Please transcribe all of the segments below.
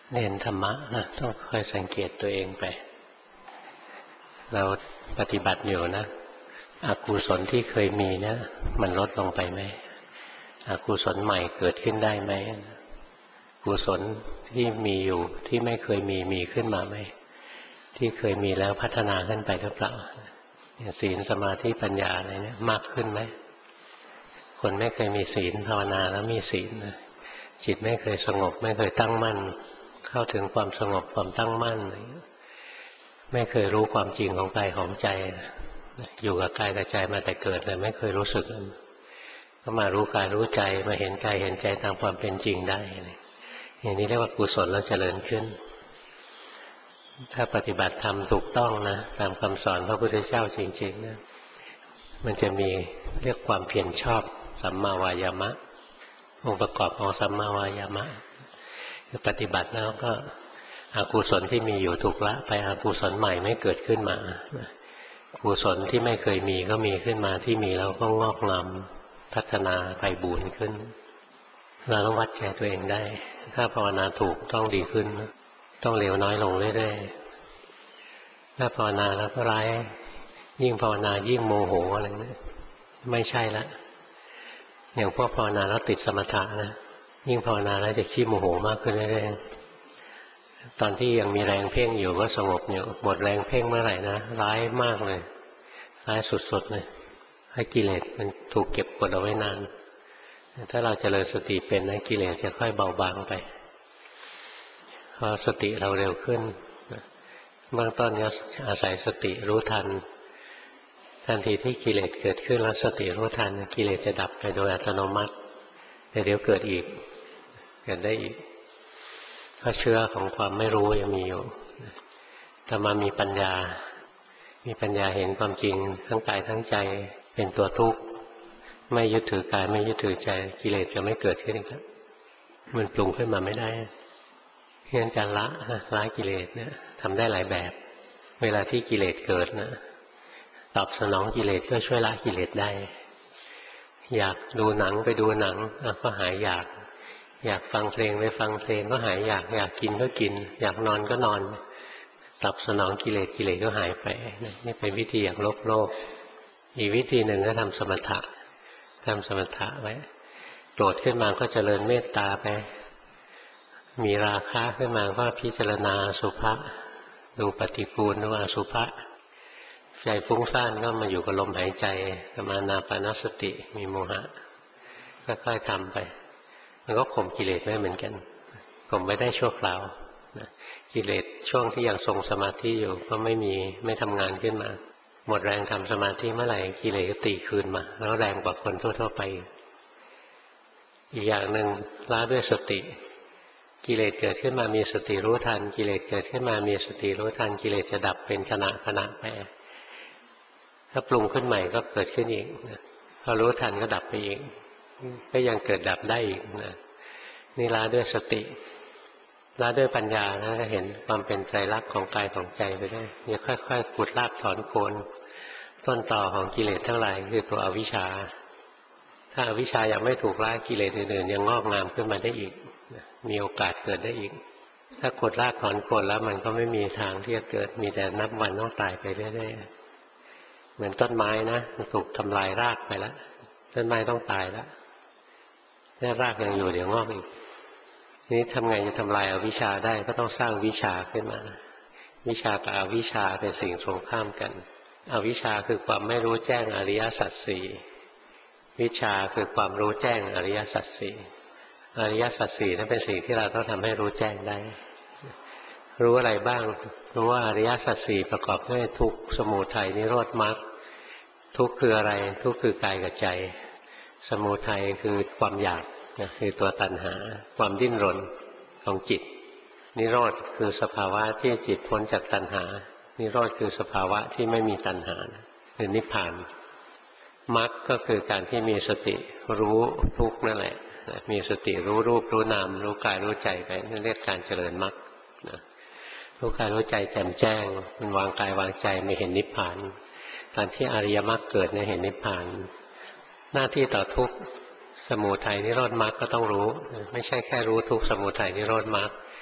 เรียนธรรมะนะต้องคอยสังเกตตัวเองไปเราปฏิบัติอยู่นะอกุศลที่เคยมีเนี่ยมันลดลงไปไหมอกุศลใหม่เกิดขึ้นได้ไหมกุศลที่มีอยู่ที่ไม่เคยมีขึ้นมาไหมที่เคยมีแล้วพัฒนาขึ้นไปหรือเปล่าศีลสมาธิปัญญาอะไรเนี่ยมากขึ้นไหมคนไม่เคยมีศีลภาวนาแล้วมีศีลจิตไม่เคยสงบไม่เคยตั้งมั่นเข้าถึงความสงบความตั้งมั่นไม่เคยรู้ความจริงของกายของใจอยู่กับกายกับใจมาแต่เกิดเลยไม่เคยรู้สึกก็มารู้กายรู้ใจมาเห็นกายเห็นใจตามความเป็นจริงได้อย่างนี้เรียกว่ากุศลแล้วเจริญขึ้นถ้าปฏิบัติธรรมถูกต้องนะตามคำสอนพระพุทธเจ้าจริงๆนะมันจะมีเรียกความเพียรชอบสัมมาวายามะองค์ประกอบของสัมมาวายามะคือปฏิบัติแล้วก็อกุศลที่มีอยู่ถูกละไปอกุศลใหม่ไม่เกิดขึ้นมากุศลที่ไม่เคยมีก็มีขึ้นมาที่มีแล้วก็งอกงามพัฒนาไพบูรย์ขึ้นเราต้องวัดใจตัวเองได้ถ้าภาวนาถูกต้องดีขึ้นต้องเลวน้อยลงเรื่อยๆถ้าภาวนาแล้วก็ร้ายยิ่งภาวนายิ่งโมโหอะไรนี่ไม่ใช่ละอย่างพวกภาวนาแล้วติดสมถะนะยิ่งภาวนาแล้วจะขี้โมโหมากขึ้นเรื่อยๆตอนที่ยังมีแรงเพ่งอยู่ก็สงบอยู่หมดแรงเพ่งเมื่อไหร่นะร้ายมากเลยร้ายสุดๆเลยให้กิเลสมันถูกเก็บกดเอาไว้นานถ้าเราเจริญสติเป็นนะกิเลสจะค่อยเบาบางไปพอสติเราเร็วขึ้นเบื้องต้นก็อาศัยสติรู้ทันทันทีที่กิเลสเกิดขึ้นแล้วสติรู้ทันกิเลสจะดับไปโดยอัตโนมัติแต่เดี๋ยวเกิดอีกเกิดได้อีกเพราะเชื้อของความไม่รู้ยังมีอยู่ถ้ามามีปัญญาเห็นความจริงทั้งกายทั้งใจเป็นตัวทุกข์ไม่ยึดถือกายไม่ยึดถือใจกิเลสจะไม่เกิดขึ้นอีกแล้วมันปรุงขึ้นมาไม่ได้เพราะฉะนั้นการละกิเลสเนี่ยทำได้หลายแบบเวลาที่กิเลสเกิดนะตอบสนองกิเลสก็ช่วยละกิเลสได้อยากดูหนังไปดูหนังก็หายอยากฟังเพลงไปฟังเพลงก็หายอยากกินก็กินอยากนอนก็นอนตอบสนองกิเลสก็หายไปนี่เป็นวิธีอย่างโลกอีกวิธีหนึ่งก็ทำสมถะไว้โกรธขึ้นมาก็เจริญเมตตาไปมีราคะขึ้นมาก็พิจารณาอสุภะดูปฏิกูลดูอสุภะใจฟุ้งซ่านก็มาอยู่กับลมหายใจกับอานาปานสติมีโมหะค่อยๆทำไปมันก็ข่มกิเลสไว้เหมือนกันข่มไม่ได้ชั่วคราวกิเลสช่วงที่ยังทรงสมาธิอยู่ก็ไม่ทำงานขึ้นมาหมดแรงทำสมาธิเมื่อไหร่กิเลสก็ตีคืนมาแล้วแรงกว่าคนทั่วๆไปอีกอย่างหนึ่งละด้วยสติกิเลสเกิดขึ้นมามีสติรู้ทันกิเลสเกิดขึ้นมามีสติรู้ทันกิเลสจะดับเป็นขณะไปถ้าปรุงขึ้นใหม่ก็เกิดขึ้นอีกพอรู้ทันก็ดับไปอีกก็ยังเกิดดับได้อีกนะนี่ละด้วยสติละด้วยปัญญานะจะเห็นความเป็นไตรลักษณ์ของกายของใจไปได้อย่าค่อยๆขุดรากถอนโคนต้นต่อของกิเลสทั้งหลายคือตัวอวิชชาถ้าอวิชชายังไม่ถูกละกิเลสอื่นๆยังงอกงามขึ้นมาได้อีกมีโอกาสเกิดได้อีกถ้าขุดรากถอนโคนแล้วมันก็ไม่มีทางที่จะเกิดมีแต่นับวันต้องตายไปเรื่อยๆเหมือนต้นไม้นะมันถูกทำลายรากไปแล้วต้นไม้ต้องตายแล้วถ้ารากยังอยู่เดี๋ยวงอกอีกนี้ทำไงจะทำลายอวิชชาได้ก็ต้องสร้างวิชาขึ้นมาวิชากับอวิชชาเป็นสิ่งตรงข้ามกันอวิชชาคือความไม่รู้แจ้งอริยสัจสี่วิชาคือความรู้แจ้งอริยสัจสี่อริยสัจสี่นั่นเป็นสิ่งที่เราต้องทำให้รู้แจ้งได้รู้อะไรบ้างรู้ว่าอริยสัจสี่ประกอบด้วยทุกข์สมุทัยนิโรธมรรคทุกข์คืออะไรทุกข์คือกายกับใจสมุทัยคือความอยากคือตัวตัณหาความดิ้นรนของจิตนิโรธคือสภาวะที่จิตพ้นจากตัณหานิโรธคือสภาวะที่ไม่มีตัณหาคือนิพพานมรรคก็คือการที่มีสติรู้ทุกข์นั่นแหละมีสติรู้รูปรู้นามรู้กายรู้ใจไปนั่นเรียกการเจริญมรรครู้กายรู้ใจแจ่มแจ้งมันวางกายวางใจไม่เห็นนิพพานตอนที่อริยมรรคเกิดเนี่ยเห็นนิพพานหน้าที่ต่อทุกข์สมุทัยนิโรธมรรคก็ต้องรู้ไม่ใช่แค่รู้ทุกข์สมุทัยนิโรธมรรค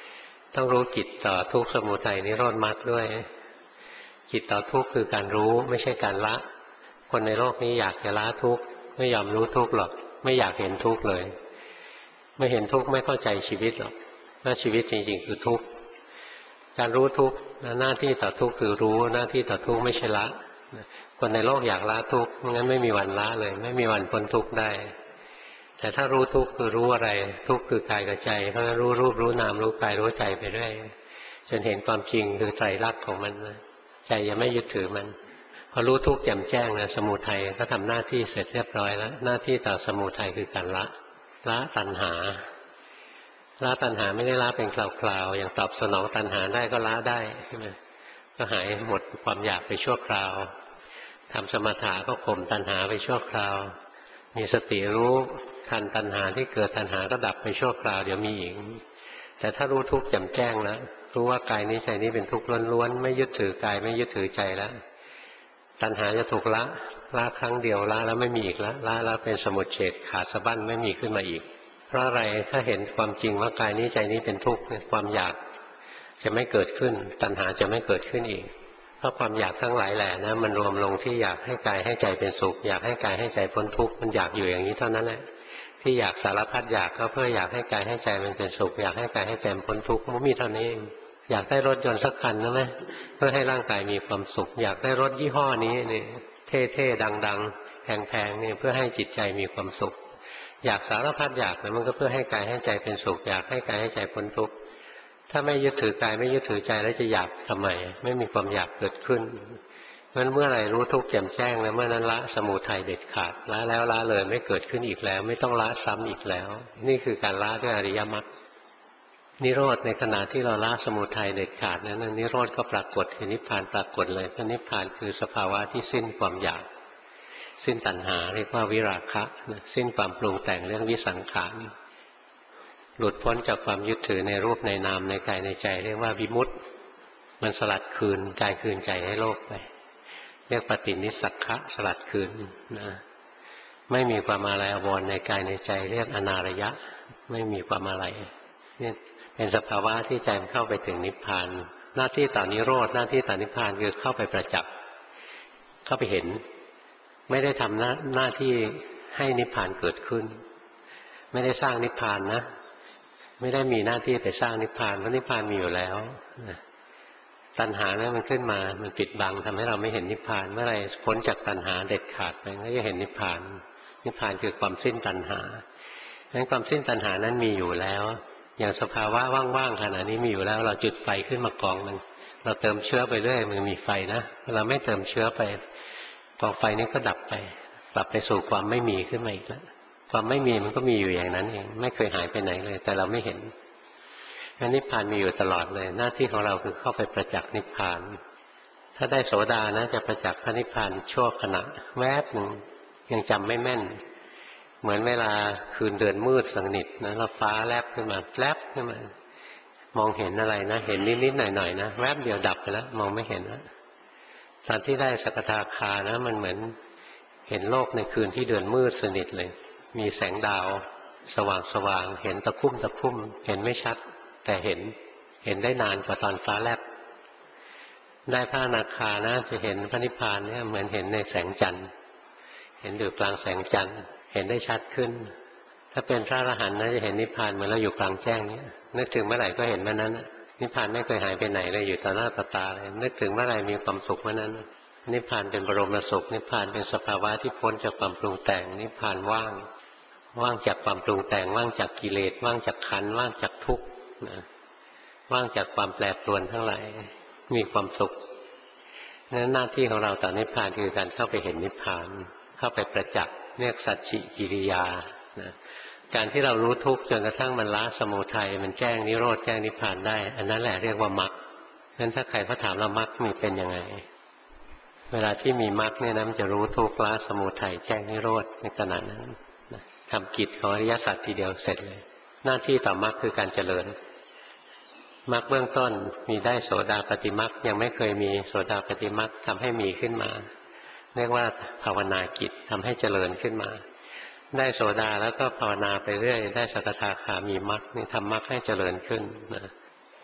ต้องรู้กิจต่อทุกข์สมุทัยนิโรธมรรคด้วยกิจต่อทุกข์คือการรู้ไม่ใช่การละคนในโลกนี้อยากจะละทุกข์ไม่ยอมรู้ทุกข์หรอกไม่อยากเห็นทุกข์เลยไม่เห็นทุกข์ไม่เข้าใจชีวิตหรอกว่าชีวิตจริงๆคือทุกข์การรู้ทุกข์หน้าที่ต่อทุกข์คือรู้หน้าที่ต่อทุกข์ไม่ใช่ละคนในโลกอยากละทุกข์งั้นไม่มีวันละเลยไม่มีวันพ้นทุกข์ได้แต่ถ้ารู้ทุกข์คือรู้อะไรทุกข์คือกายกับใจเพราะฉะนั้นรู้รูปรู้นามรู้กายรู้ใจไปเรื่อยจนเห็นความจริงคือไตรลักษณ์ของมันใจยังไม่ยึดถือมันพอรู้ทุกข์แจ่มแจ้งนะสมุทัยก็ทำหน้าที่เสร็จเรียบร้อยแล้วหน้าที่ต่อสมุทัยคือการละตัณหาละตัณหาไม่ได้ละเป็นคราวๆอย่างตอบสนองตัณหาได้ก็ละได้ใช่ไหมก็หายหมดความอยากไปชั่วคราวทำสมถะก็ข่มตัณหาไปชั่วคราวมีสติรู้ทันตัณหาที่เกิดตัณหาก็ดับไปชั่วคราวเดี๋ยวมีอีกแต่ถ้ารู้ทุกข์แจ่มแจ้งแล้วรู้ว่ากายนี้ใจนี้เป็นทุกข์ล้วนๆไม่ยึดถือกายไม่ยึดถือใจแล้วตัณหาจะถูกละครั้งเดียวละแล้วไม่มีอีกละเป็นสมุจเฉทขาดสะบั้นไม่มีขึ้นมาอีกเพราะอะไรถ้าเห็นความจริงว่ากายนี้ใจนี้เป็นทุกข์ความอยากจะไม่เกิดขึ้นตัณหาจะไม่เกิดขึ้นอีกเพราะความอยากทั้งหลายแหละนะมันรวมลงที่อยากให้กายให้ใจเป็นสุขอยากให้กายให้ใจพ้นทุกข์มันอยากอยู่อย่างนี้เท่านั้นแหละที่อยากสารพัดอยากก็เพื่ออยากให้กายให้ใจมันเป็นสุขอยากให้กายให้ใจมันพ้นทุกข์มันมีเท่านี้เองอยากได้รถยนต์สักคันนะไหมเพื่อให้ร่างกายมีความสุขอยากได้รถยี่ห้อนี้นี่เท่ๆดังๆแพงๆนี่เพื่อให้จิตใจมีความสุขอยากสารพัดอยากนะมันก็เพื่อให้กายให้ใจเป็นสุขอยากให้กายให้ใจพ้นทุกข์ถ้าไม่ยึดถือกายไม่ยึดถือใจแล้วจะอยากทำไมไม่มีความอยากเกิดขึ้นเพราะฉะนั้นเมื่อไหร่รู้ทุกข์แจ่มแจ้งแล้วเมื่อนั้นละสมุทัยเด็ดขาดละแล้วละเลยไม่เกิดขึ้นอีกแล้วไม่ต้องละซ้ำอีกแล้วนี่คือการละด้วยอริยมรรคนิโรธในขณะที่เราละสมุทัยเด็ดขาดนั้นนิโรธก็ปรากฏคือนิพพานปรากฏเลยเพราะนิพพานคือสภาวะที่สิ้นความอยากสิ้นตัณหาเรียกว่าวิราคะสิ้นความปรุงแต่งเรื่องวิสังขารหลุดพ้นจากความยึดถือในรูปในนามในกายในใจเรียกว่าวิมุตติมันสลัดคืนกายคืนใจให้โลกไปเรียกปฏินิสสักขะสลัดคืนนะไม่มีความอาลัยอาวรณ์ในกายในใจเรียกอนารยะไม่มีความอาลัยเนี่ยเป็นสภาวะที่ใจมันเข้าไปถึงนิพพานหน้าที่ต่อนิโรธหน้าที่ต่อนิพพานคือเข้าไปประจักษ์เข้าไปเห็นไม่ได้ทำหน้าที่ให้นิพพานเกิดขึ้นไม่ได้สร้างนิพพานนะไม่ได้มีหน้าที่ไปสร้างนิพพานเพราะนิพพานมีอยู่แล้วตัณหาเนี่ยมันขึ้นมามันปิดบังทำให้เราไม่เห็นนิพพานเมื่อไรพ้นจากตัณหาเด็ดขาดไปก็จะเห็นนิพพานนิพพานคือความสิ้นตัณหาเพราะฉะนั้นความสิ้นตัณหานั้นมีอยู่แล้วอย่างสภาวะว่างๆขณะนี้มีอยู่แล้วเราจุดไฟขึ้นมากองมันเราเติมเชื้อไปเรื่อยมันมีไฟนะเราไม่เติมเชื้อไปกองไฟนี้ก็ดับไปกลับไปสู่ความไม่มีขึ้นมาอีกแล้วความไม่มีมันก็มีอยู่อย่างนั้นเองไม่เคยหายไปไหนเลยแต่เราไม่เห็นนิพพานมีอยู่ตลอดเลยหน้าที่ของเราคือเข้าไปประจักษ์นิพพานถ้าได้โสดานะจะประจักษ์พระนิพพานชั่วขณะแวบหนึ่งยังจำไม่แม่นเหมือนเวลาคืนเดือนมืดสนิทนะเราฟ้าแลบขึ้นมาแลบขึ้นมามองเห็นอะไรนะเห็นนิดๆหน่อยๆนะแวบเดียวดับไปแล้วมองไม่เห็นแล้วตอนที่ได้สกทาคานะมันเหมือนเห็นโลกในคืนที่เดือนมืดสนิทเลยมีแสงดาวสว่างเห็นตะคุ่มเห็นไม่ชัดแต่เห็นได้นานกว่าตอนฟ้าแลบได้พระอนาคานะจะเห็นพระนิพพานเนี่ยเหมือนเห็นในแสงจันทร์เห็นอยู่กลางแสงจันทร์เห็นได้ชัดขึ้นถ้าเป็นพระอรหันต์นะจะเห็นนิพพานเหมือนเราอยู่กลางแจ้งเนี่ยนึกถึงเมื่อไหร่ก็เห็นเมื่อนั้นนิพพานไม่เคยหายไปไหนเลยอยู่ต่อหน้าต่อตาเลยนึกถึงเมื่อไหร่มีความสุขเมื่อนั้นนิพพานเป็นบรมสุขนิพพานเป็นสภาวะที่พ้นจากความปรุงแต่งนิพพานว่างจากความปรุงแต่งว่างจากกิเลสว่างจากขันธ์ว่างจากทุกข์นะว่างจากความแปรปรวนทั้งหลายมีความสุขนั้นหน้าที่ของเราต่อนิพพานคือการเข้าไปเห็นนิพพานเข้าไปประจักษ์เรียกสัจฉิกิริยานะการที่เรารู้ทุกข์จนกระทั่งมันละสมุทัยมันแจ้งนิโรธแจ้งนิพพานได้อันนั้นแหละเรียกว่ามรรคงั้นถ้าใครเขาถามเรามรรคมีเป็นยังไงเวลาที่มีมรรคเนี่ยนะมันจะรู้ทุกข์ละสมุทัยแจ้งนิโรธในขณะนั้นทำกิจของอริยสัจทีเดียวเสร็จเลยหน้าที่ต่อมรรคคือการเจริญมรรคเบื้องต้นมีได้โสดาปัตติมรรคยังไม่เคยมีโสดาปัตติมรรคทำให้มีขึ้นมาเรียกว่าภาวนากิจทำให้เจริญขึ้นมาได้โสดาแล้วก็ภาวนาไปเรื่อยได้สกทาคามีมรรคนี่ทำมรรคให้เจริญขึ้นนะ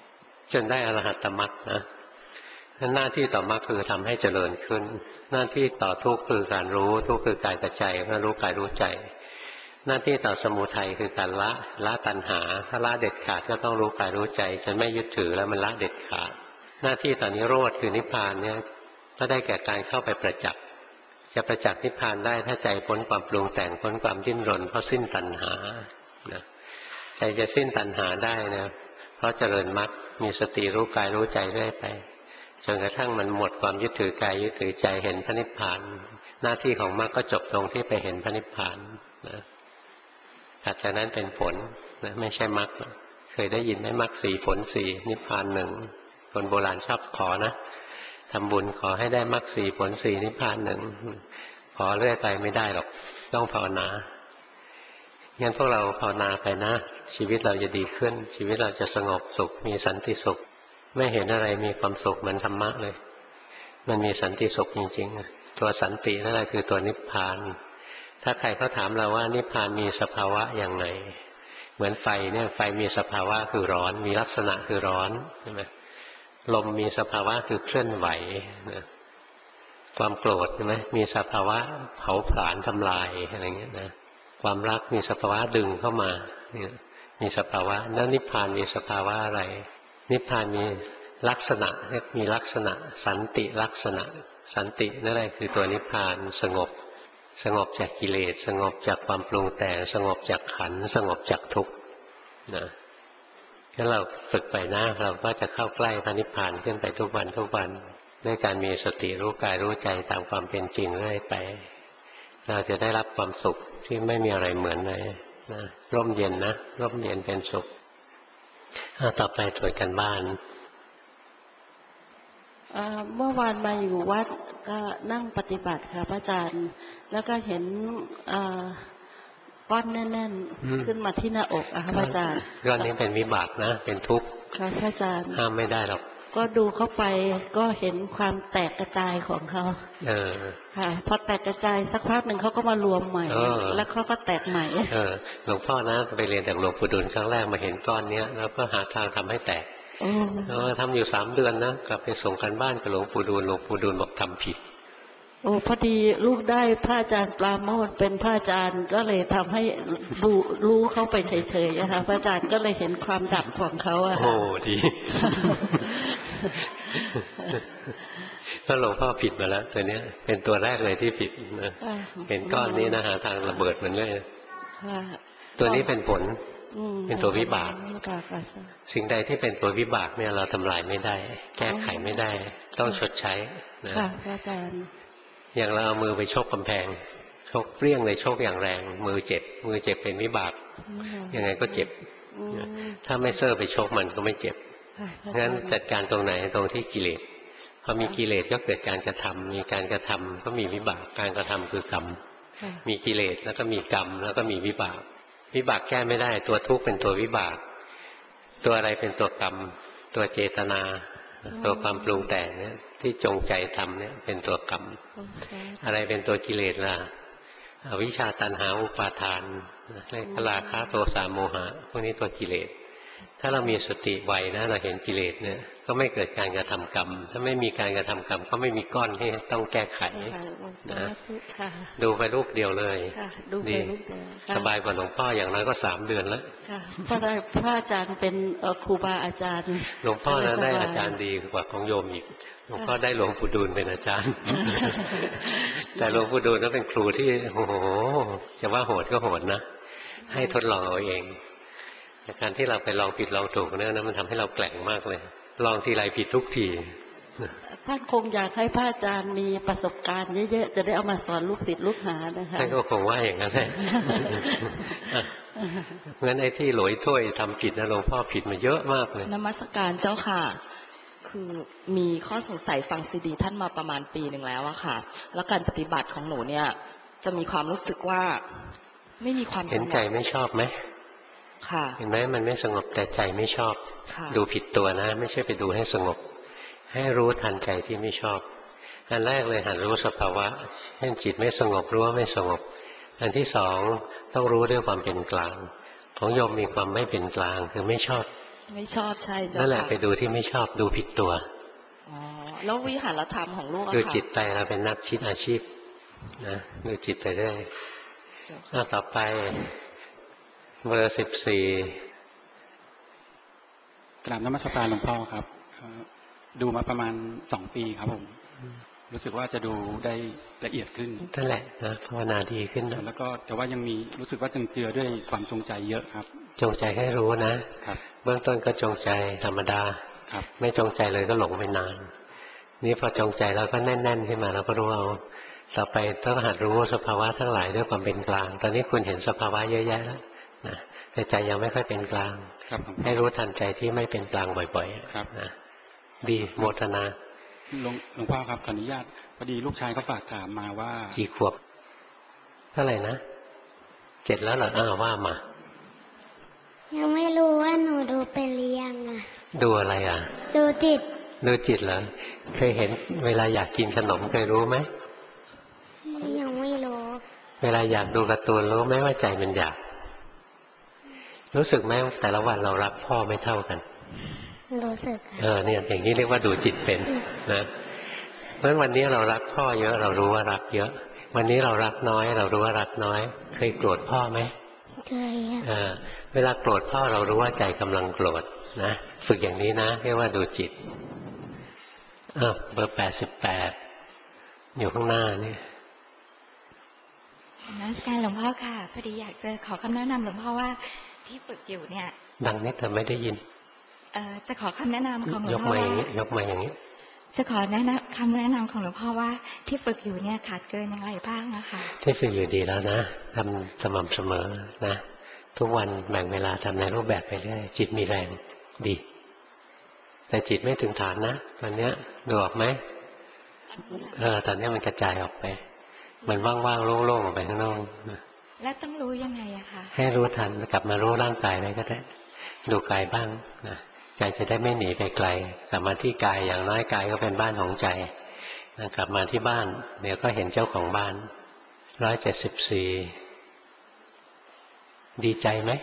จนได้อรหัตตมรรคนะหน้าที่ต่อมรรคคือทำให้เจริญขึ้นหน้าที่ต่อทุกข์คือการรู้ทุกข์คือกายกับใจก็รู้กายรู้ใจหน้าที่ต่อสมุทัยคือการละตัณหาถ้าละเด็ดขาดก็ต้องรู้กายรู้ใจฉันไม่ยึดถือแล้วมันละเด็ดขาดหน้าที่ต่อนิโรธคือนิพพานเนี่ยก็ได้แก่การเข้าไปประจักษ์จะประจักษ์นิพพานได้ถ้าใจพ้นความปรุงแต่งพ้นความดิ้นรนเพราะสิ้นตัณหาใจจะสิ้นตัณหาได้นะเพราะเจริญมรรคมีสติรู้กายรู้ใจเรื่อยไปจนกระทั่งมันหมดความยึดถือกายยึดถือใจเห็นพระนิพพานหน้าที่ของมรรคก็จบตรงที่ไปเห็นพระนิพพานนะถัดจากนั้นเป็นผลนะไม่ใช่มรรคเคยได้ยินไหมมรรคสี่ผลสี่นิพพานหนึ่งคนโบราณชอบขอนะทำบุญขอให้ได้มรรคสี่ผลสี่นิพพานหนึ่งขอเรื่อยไปไม่ได้หรอกต้องภาวนางั้นพวกเราภาวนาไปนะชีวิตเราจะดีขึ้นชีวิตเราจะสงบสุขมีสันติสุขไม่เห็นอะไรมีความสุขเหมือนธรรมะเลยมันมีสันติสุขจริงๆตัวสันตินั่นแหละคือตัวนิพพานถ้าใครเขาถามเราว่านิพพานมีสภาวะอย่างไรเหมือนไฟเนี่ยไฟมีสภาวะคือร้อนมีลักษณะคือร้อนใช่ไหมลมมีสภาวะคือเคลื่อนไหวนะความโกรธใช่ไหมมีสภาวะเผาผลาญทำลายอะไรเงี้ยนะความรักมีสภาวะดึงเข้ามามีสภาวะแล้วนิพพานมีสภาวะอะไรนิพพานมีลักษณะมีลักษณะสันติลักษณะสันตินั่นแหละคือตัวนิพพานสงบสงบจากกิเลสสงบจากความปรุงแต่งสงบจากขันธ์สงบจากทุกข์นะถ้าเราฝึกไปนะเราก็จะเข้าใกล้พระนิพพานขึ้นไปทุกวันทุกวันด้วยการมีสติรู้กายรู้ใจตามความเป็นจริงเรื่อยไปเราจะได้รับความสุขที่ไม่มีอะไรเหมือนเลยนะร่มเย็นนะร่มเย็นเป็นสุขต่อไปตรวจกันบ้านเมื่อวานมาอยู่วัดก็นั่งปฏิบัติค่ะพระอาจารย์แล้วก็เห็นก้อนแน่นๆขึ้นมาที่หน้าอกอะค่ะพระอาจารย์ก้อนนี้เป็นวิบากนะเป็นทุกข์ค่ะพระอาจารย์ห้ามไม่ได้หรอกก็ดูเข้าไปก็เห็นความแตกกระจายของเขาค่ะพอแตกกระจายสักพักหนึ่งเขาก็มารวมใหม่แล้วเขาก็แตกใหม่หลวงพ่อนะไปเรียนจากหลวงปู่ดูลครั้งแรกมาเห็นก้อนนี้แล้วก็หาทางทำให้แตกทำอยู่3 เดือนนะกลับไปส่งกันบ้านกับหลวงปู่ดูลหลวงปู่ดูลบอกทำผิดพอดีลูกได้พระอาจารย์ปราโมทย์เป็นพระอาจารย์ก็เลยทำให้รู้เข้าไปเฉยๆนะคะพระอาจารย์ก็เลยเห็นความดับของเขาอะโอ้ดีถ้าหลวงพ่อผิดมาแล้วตัวนี้เป็นตัวแรกเลยที่ผิดนะเห็นก้อนนี้นะหาทางระเบิดมันเลยตัวนี้เป็นผลเป็นตัววิบากสิ่งใดที่เป็นตัววิบากเนี่ยเราทำลายไม่ได้แก้ไขไม่ได้ต้องชดใช้นะอาจารย์อย่างเราเอามือไปชกกำแพงชกเปรี้ยงเลยชกอย่างแรงมือเจ็บเป็นวิบากยังไงก็เจ็บถ้าไม่เซ่อไปชกมันก็ไม่เจ็บงั้นจัดการตรงไหนตรงที่กิเลสพอมีกิเลสก็เกิดการกระทำมีการกระทำก็มีวิบากการกระทำคือกรรมมีกิเลสแล้วก็มีกรรมแล้วก็มีวิบากวิบากแก้ไม่ได้ตัวทุกข์เป็นตัววิบากตัวอะไรเป็นตัวกรรมตัวเจตนาตัวความปรุงแต่งเนี่ยที่จงใจทำเนี่ยเป็นตัวกรรมอะไรเป็นตัวกิเลสล่ะอวิชชาตัณหาอุปาทานราคะโทสะโมหะพวกนี้ตัวกิเลสถ้าเรามีสติไวนะเราเห็นกิเลสเนี่ยก็ไม่เกิดการกระทำกรรมถ้าไม่มีการกระทำกรรมก็ไม่มีก้อนที่ต้องแก้ไขนะดูไปลูกเดียวเลยดีสบายกว่าหลวงพ่ออย่างน้อยก็3 เดือนแล้วพระอาจารย์เป็นครูบาอาจารย์หลวงพ่อนั้นได้อาจารย์ดีกว่าของโยมอีกหลวงพ่อได้หลวงปู่ดูลเป็นอาจารย์แต่หลวงปู่ดูลนั้นเป็นครูที่โอ้โหจะว่าโหดก็โหดนะให้ทดลองเอาเองการที่เราไปลองผิดลองถูกเนี่ยนะมันทำให้เราแกร่งมากเลยลองทีไรผิดทุกทีท่านคงอยากให้พระอาจารย์มีประสบการณ์เยอะๆจะได้เอามาสอนลูกศิษย์ลูกหานะคะท่านก็คงว่าอย่างนั้นแหละงั้นไอ้ที่หลอยถ้วยทำผิดนะหลวงพ่อผิดมาเยอะมากเลยนมัสการเจ้าค่ะคือมีข้อสงสัยฟังซีดีท่านมาประมาณปีหนึ่งแล้วอะค่ะแล้วการปฏิบัติของหนูเนี่ยจะมีความรู้สึกว่าไม่มีความเห็นใจไม่ชอบไหมเห็นไหมมันไม่สงบแต่ใจไม่ชอบดูผิดตัวนะไม่ใช่ไปดูให้สงบให้รู้ทันใจที่ไม่ชอบอันแรกเลยหัดรู้สภาวะเช่นจิตไม่สงบรู้ว่าไม่สงบอันที่สองต้องรู้ด้วยความเป็นกลางของโยมมีความไม่เป็นกลางคือไม่ชอบไม่ชอบใช่จ้ะนั่นแหละค่ะไปดูที่ไม่ชอบดูผิดตัวอ๋อแล้ววิหารธรรมของลูกอะดูค่ะจิตไปเราเป็นนักคิดอาชีพนะดูจิตไปเรื่อยเจ้าค่ะเอาต่อไปเบอร์14 กราบนมัสการหลวงพ่อครับดูมาประมาณ2 ปีครับผมรู้สึกว่าจะดูได้ละเอียดขึ้นนั่นแหละนะภาวนาดีขึ้นนะแล้วก็แต่ว่ายังมีรู้สึกว่ายังเจือด้วยความจงใจเยอะครับจงใจให้รู้นะครับเบื้องต้นก็จงใจธรรมดาครับไม่จงใจเลยก็หลงไปนานนี่พอจงใจแล้วก็แน่นๆขึ้นมาแล้วก็รู้เอาต่อไปต้องหัดรู้สภาวะทั้งหลายด้วยความเป็นกลางตอนนี้คุณเห็นสภาวะเยอะแยะแล้วนะแต่ใจยังไม่ค่อยเป็นกลางให้รู้ทันใจที่ไม่เป็นกลางบ่อยๆนะดีโมทนาหลวงพ่อครับขออนุญาตพอดีลูกชายเขาฝากถามมาว่ากี่ขวบเท่าไหร่นะ7แล้วเหรอว่ามายังไม่รู้ว่าหนูดูเป็นหรือยังอ่ะดูอะไรอ่ะดูจิตดูจิตเหรอเคยเห็นเวลาอยากกินขนมเคยรู้ไหมยังไม่รู้เวลาอยากดูการ์ตูนรู้ไหมว่าใจมันอยากรู้สึกไหมแต่ละวันเรารักพ่อไม่เท่ากันรู้สึกเนี่ยอย่างนี้เรียกว่าดูจิตเป็นนะเพราะวันนี้เรารักพ่อเยอะเรารู้ว่ารักเยอะวันนี้เรารักน้อยเรารู้ว่ารักน้อยเคยโกรธพ่อไหมเคยเวลาโกรธพ่อเรารู้ว่าใจกำลังโกรธนะฝึกอย่างนี้นะเรียกว่าดูจิตเบอร์88อยู่ข้างหน้านี่นมัสการหลวงพ่อค่ะพอดีอยากจะขอคำแนะนำหลวงพ่อว่าที่ฝึกอยู่เนี่ยดังนิดแต่ไม่ได้ยินจะขอคำแนะนำของหลวงพ่อว่ายกมาอย่างนี้จะขอคำแนะนำของหลวงพ่อว่าที่ฝึกอยู่เนี่ยขาดเกินอย่างไรบ้างนะคะที่ฝึกอยู่ดีแล้วนะทำสม่ำเสมอนะทุกวันแบ่งเวลาทำในรูปแบบไปเรื่อยจิตมีแรงดีแต่จิตไม่ถึงฐานนะวันนี้ดูออกไหมตอนนี้มันกระจายออกไปมันว่างๆโล่งๆออกไปข้างนอกแล้วต้องรู้ยังไงอะคะให้รู้ทันกลับมารู้ร่างกายไปก็ได้ดูกายบ้างนะใจจะได้ไม่หนีไปไกลกลับมาที่กายอย่างน้อยกายก็เป็นบ้านของใจนะกลับมาที่บ้านเดี๋ยวก็เห็นเจ้าของบ้าน174ดีใจไหม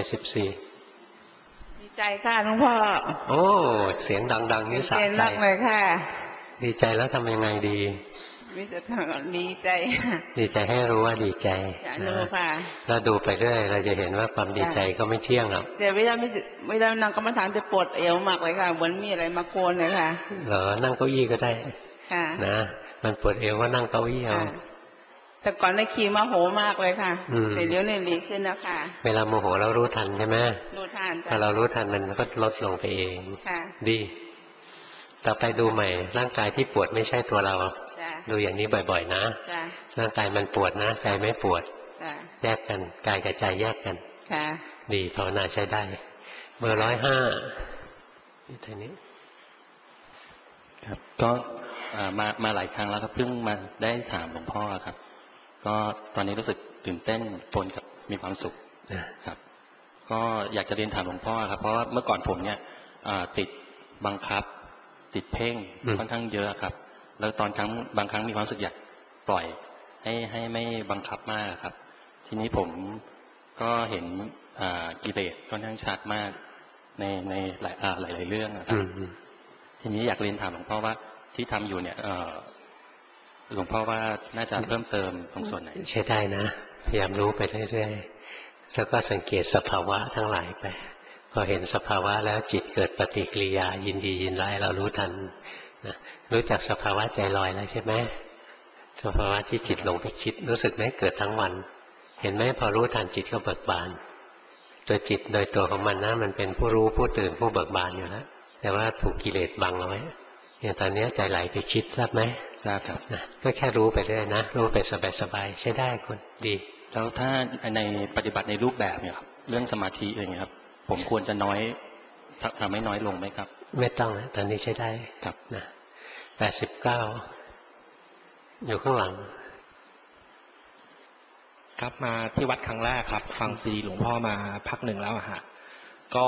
174 ดีใจค่ะหลวงพ่อโอ้เสียงดังๆนี่สะใจมากเลยค่ะดีใจแล้วทำยังไงดีมิจะทำดีใจดีใจให้รู้ว่าดีใจรู้ค่ะแล้วดูไปเรื่อยเราจะเห็นว่าความดีใจก็ไม่เที่ยงหรอกแต่เวลานั่งกรรมฐานจะปวดเอวมากเลยค่ะเหมือนมีอะไรมาโกนเลยค่ะเหรอนั่งเก้าอี้ก็ได้นะมันปวดเอวก็นั่งเก้าอี้เอาแต่ก่อนในขี่มาโหมากเลยค่ะแต่เดี๋ยวเนี่ยหลีขึ้นแล้วค่ะเวลาโมโหเรารู้ทันใช่ไหมรู้ทันพอเรารู้ทันมันก็ลดลงไปเองดีต่อไปดูใหม่ร่างกายที่ปวดไม่ใช่ตัวเราดูอย่างนี้บ่อยๆนะร่างกายมันปวดนะใจไม่ปวดแยกกันกายกับใจแยกกันดีภาวนาใช้ได้เบอร์105นี่ทีนี้ครับก็มาหลายครั้งแล้วครับเพิ่งมาได้ถามหลวงพ่อครับก็ตอนนี้รู้สึกตื่นเต้นปนกับมีความสุขครับก็อยากจะเรียนถามหลวงพ่อครับเพราะว่าเมื่อก่อนผมเนี่ยติดบังคับติดเพ่งค่อนข้างเยอะครับแล้วบางครั้งมีความรู้สึกอยากปล่อยให้ไม่บังคับมากครับทีนี้ผมก็เห็นกิเลสค่อนข้างชัดมากในหลายเรื่องนะครับทีนี้อยากเรียนถามหลวงพ่อว่าที่ทำอยู่เนี่ยหลวงพ่อว่าน่าจะเพิ่มเติมตรงส่วนไหนใช้ได้นะพยายามรู้ไปเรื่อยๆแล้วก็สังเกตสภาวะทั้งหลายไปพอเห็นสภาวะแล้วจิตเกิดปฏิกิริยายินดียินร้ายเรารู้ทันรู้จักสภาวะใจลอยแล้วใช่ไหมสภาวะที่จิตลงไปคิดรู้สึกไหมเกิดทั้งวันเห็นไหมพอรู้ทันจิตก็เบิกบานตัวจิตโดยตัวของมันนะมันเป็นผู้รู้ผู้ตื่นผู้เบิกบานอยู่แล้วแต่ว่าถูกกิเลสบังเอาไว้อย่างตอนนี้ใจไหลไปคิดทราบไหมทราบครับก็แค่รู้ไปเรื่อยนะรู้ไปสบายๆใช้ได้คนดีแล้วถ้าในปฏิบัติในรูปแบบเนี่ยครับเรื่องสมาธิอะไรเงี้ยครับผมควรจะน้อยทำให้น้อยลงไหมครับไม่ต้องนะตอนนี้ใช้ได้ครับนะ89อยู่ข้างหลังครับมาที่วัดครั้งแรกครับฟังซีดีหลวงพ่อมาพักหนึ่งแล้วฮะก็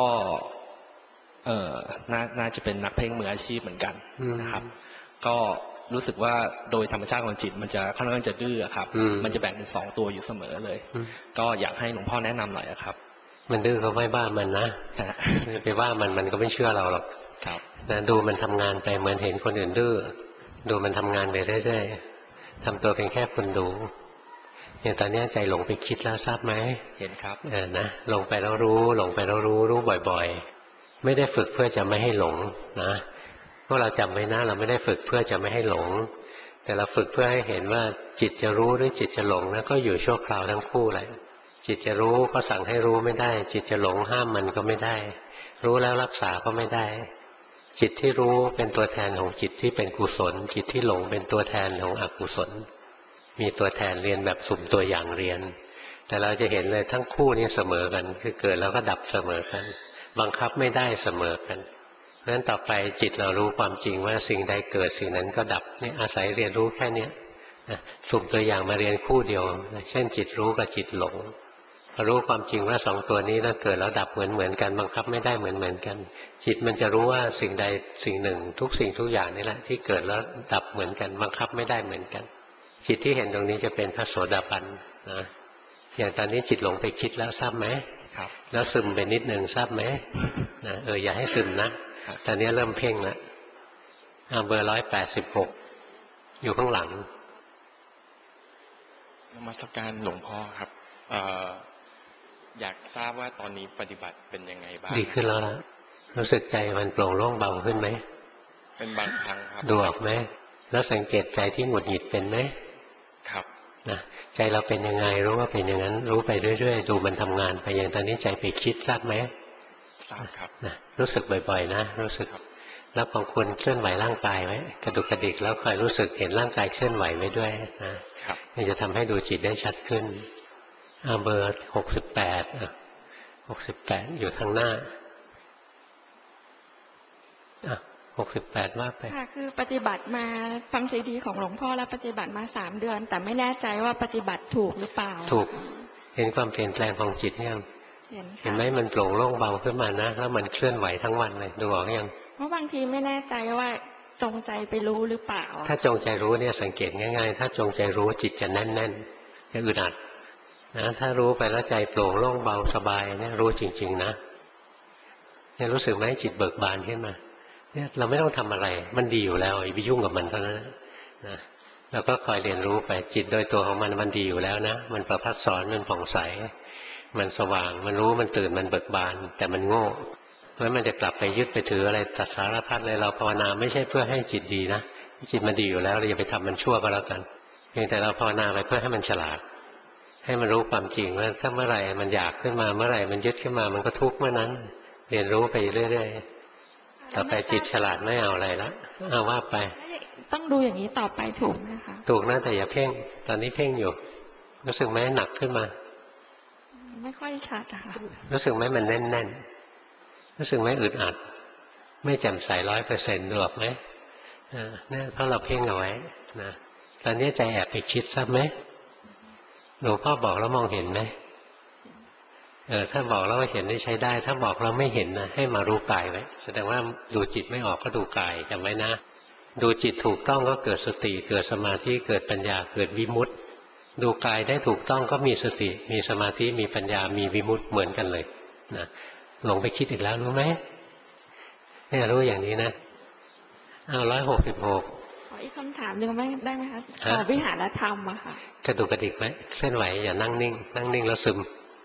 น่าจะเป็นนักเพ่งมืออาชีพเหมือนกันนะครับก็รู้สึกว่าโดยธรรมชาติของจิตมันจะค่อนข้างจะดื้อครับมันจะแบ่งเป็น2ตัวอยู่เสมอเลยก็อยากให้หลวงพ่อแนะนำหน่อยครับมันดื้อก็ไม่ว่ามันนะไปว่ามันก็ไม่เชื่อเราหรอกนะดูมันทำงานไปเหมือนเห็นคนอื่นดื้อดูมันทำงานไปเรื่อยๆทำตัวเป็นแค่คนดูอย่างตอนนี้ใจหลงไปคิดแล้วทราบไหมเห็นครับนะหลงไปแล้วรู้หลงไปแล้วรู้บ่อยๆไม่ได้ฝึกเพื่อจะไม่ให้หลงนะพวกเราจำไว้นะเราไม่ได้ฝึกเพื่อจะไม่ให้หลงแต่เราฝึกเพื่อให้เห็นว่าจิตจะรู้หรือจิตจะหลงนะก็อยู่ชั่วคราวทั้งคู่เลยจิตจะรู้ก็สั่งให้รู้ไม่ได้จิตจะหลงห้ามมันก็ไม่ได้รู้แล้วรักษาก็ไม่ได้จิตที่รู้เป็นตัวแทนของจิตที่เป็นกุศลจิตที่หลงเป็นตัวแทนของอกุศลมีตัวแทนเรียนแบบสุ่มตัวอย่างเรียนแต่เราจะเห็นเลยทั้งคู่นี้เสมอกันคือเกิดแล้วก็ดับเสมอกันบังคับไม่ได้เสมอกันเพราะฉะนั้นต่อไปจิตเรารู้ความจริงว่าสิ่งใดเกิดสิ่งนั้นก็ดับนี่อาศัยเรียนรู้แค่นี้สุ่มตัวอย่างมาเรียนคู่เดียวเช่นจิตรู้กับจิตหลงรู้ความจริงว่าสองตัวนี้เกิดแล้วดับเหมือนกันบังคับไม่ได้เหมือนกันจิตมันจะรู้ว่าสิ่งใดสิ่งหนึ่งทุกสิ่งทุกอย่างนี่แหละที่เกิดแล้วดับเหมือนกันบังคับไม่ได้เหมือนกันจิตที่เห็นตรงนี้จะเป็นพระโสดาบันนะอย่างตอนนี้จิตหลงไปคิดแล้วทราบไหมครับแล้วซึมไปนิดนึงทราบไหมนะอย่าให้ซึมนะตอนนี้เริ่มเพ่งแล้วเบอร์186อยู่ข้างหลังนมัสการหลวงพ่อครับอยากทราบว่าตอนนี้ปฏิบัติเป็นยังไงบ้างดีขึ้นแล้วล่ะรู้สึกใจมันโปร่งโล่งเบาขึ้นไหมเป็นบางครั้งครับดูออกไหมแล้วสังเกตใจที่หงุดหงิดเป็นไหมครับนะใจเราเป็นยังไงรู้ว่าเป็นอย่างนั้นรู้ไปเรื่อยๆดูมันทำงานไปอย่างตอนนี้ใจไปคิดทราบไหมทราบครับนะรู้สึกบ่อยๆนะรู้สึกแล้วของคุณเคลื่อนไหวร่างกายไว้กระดุกกระดิกแล้วคอยรู้สึกเห็นร่างกายเคลื่อนไหวไว้ด้วยนะนี่จะทำให้ดูจิตได้ชัดขึ้นเบอร์68อยู่ทางหน้า68ว่าไปค่ะคือปฏิบัติมาฟังซีดีของหลวงพ่อแล้วปฏิบัติมา3 เดือนแต่ไม่แน่ใจว่าปฏิบัติถูกหรือเปล่าถูกเห็นความเปลี่ยนแปลงของจิตยังเห็นไหมมันโปร่งโล่งเบาขึ้นมานะแล้วมันเคลื่อนไหวทั้งวันเลยดูออกยังเพราะบางทีไม่แน่ใจว่าจงใจไปรู้หรือเปล่าถ้าจงใจรู้เนี่ยสังเกตง่ายๆถ้าจงใจรู้จิตจะแน่นๆจะอึดอัดนะถ้ารู้ไปแล้วใจโปร่งโล่งเบาสบายเนี่ยรู้จริงๆนะเนี่ยรู้สึกไหมจิตเบิกบานขึ้นมาเนี่ยเราไม่ต้องทำอะไรมันดีอยู่แล้วอย่าไปยุ่งกับมันเท่านั้นนะเราก็คอยเรียนรู้ไปจิตโดยตัวของมันดีอยู่แล้วนะมันประภัสสรมันผ่องใสมันสว่างมันรู้มันตื่นมันเบิกบานแต่มันโง่เพราะมันจะกลับไปยึดไปถืออะไรตัดสารพัดเลยเราภาวนาไม่ใช่เพื่อให้จิตดีนะจิตมันดีอยู่แล้วเราอย่าไปทำมันชั่วก็แล้วกันเพียงแต่เราภาวนาไปเพื่อให้มันฉลาดให้มันรู้ความจริงว่าถ้าเมื่อไหร่มันอยากขึ้นมาเมื่อไหร่มันยึดขึ้นมามันก็ทุกข์เมื่อนั้นเรียนรู้ไปเรื่อยๆต่อไปจิตฉลาดไม่เอาอะไรแล้วเอาว่าไปต้องดูอย่างนี้ต่อไปถูกไหมคะถูกนะแต่อย่าเพ่งตอนนี้เพ่งอยู่รู้สึกไหมหนักขึ้นมาไม่ค่อยชัดค่ะรู้สึกไหมมันแน่นๆรู้สึกไหมอึดอัดไม่แจ่มใส100%ดูออกไหมเนี่ยเพราะเราเพ่งเอาไว้นะตอนนี้ใจแอบไปคิดทราบไหมหลวงพ่อบอกแล้วมองเห็นไหมถ้าบอกแล้วเห็นได้ใช้ได้ถ้าบอกเราไม่เห็นนะให้มารู้กายไว้แสดงว่าดูจิตไม่ออกก็ดูกายจำไว้นะดูจิตถูกต้องก็เกิดสติเกิดสมาธิเกิดปัญญาเกิดวิมุตติดูกายได้ถูกต้องก็มีสติมีสมาธิมีปัญญามีวิมุตติเหมือนกันเลยนะหลงไปคิดอีกแล้วรู้ไหมเนี่ยรู้อย่างนี้นะ166 ขออีกคำถามหนึ่งได้ไหมคะขอวิหารธรรมอะค่ะกระดุกกระดิกไหมเคลื่อนไหวอย่านั่งนิ่งนั่งนิ่งแล้วซึม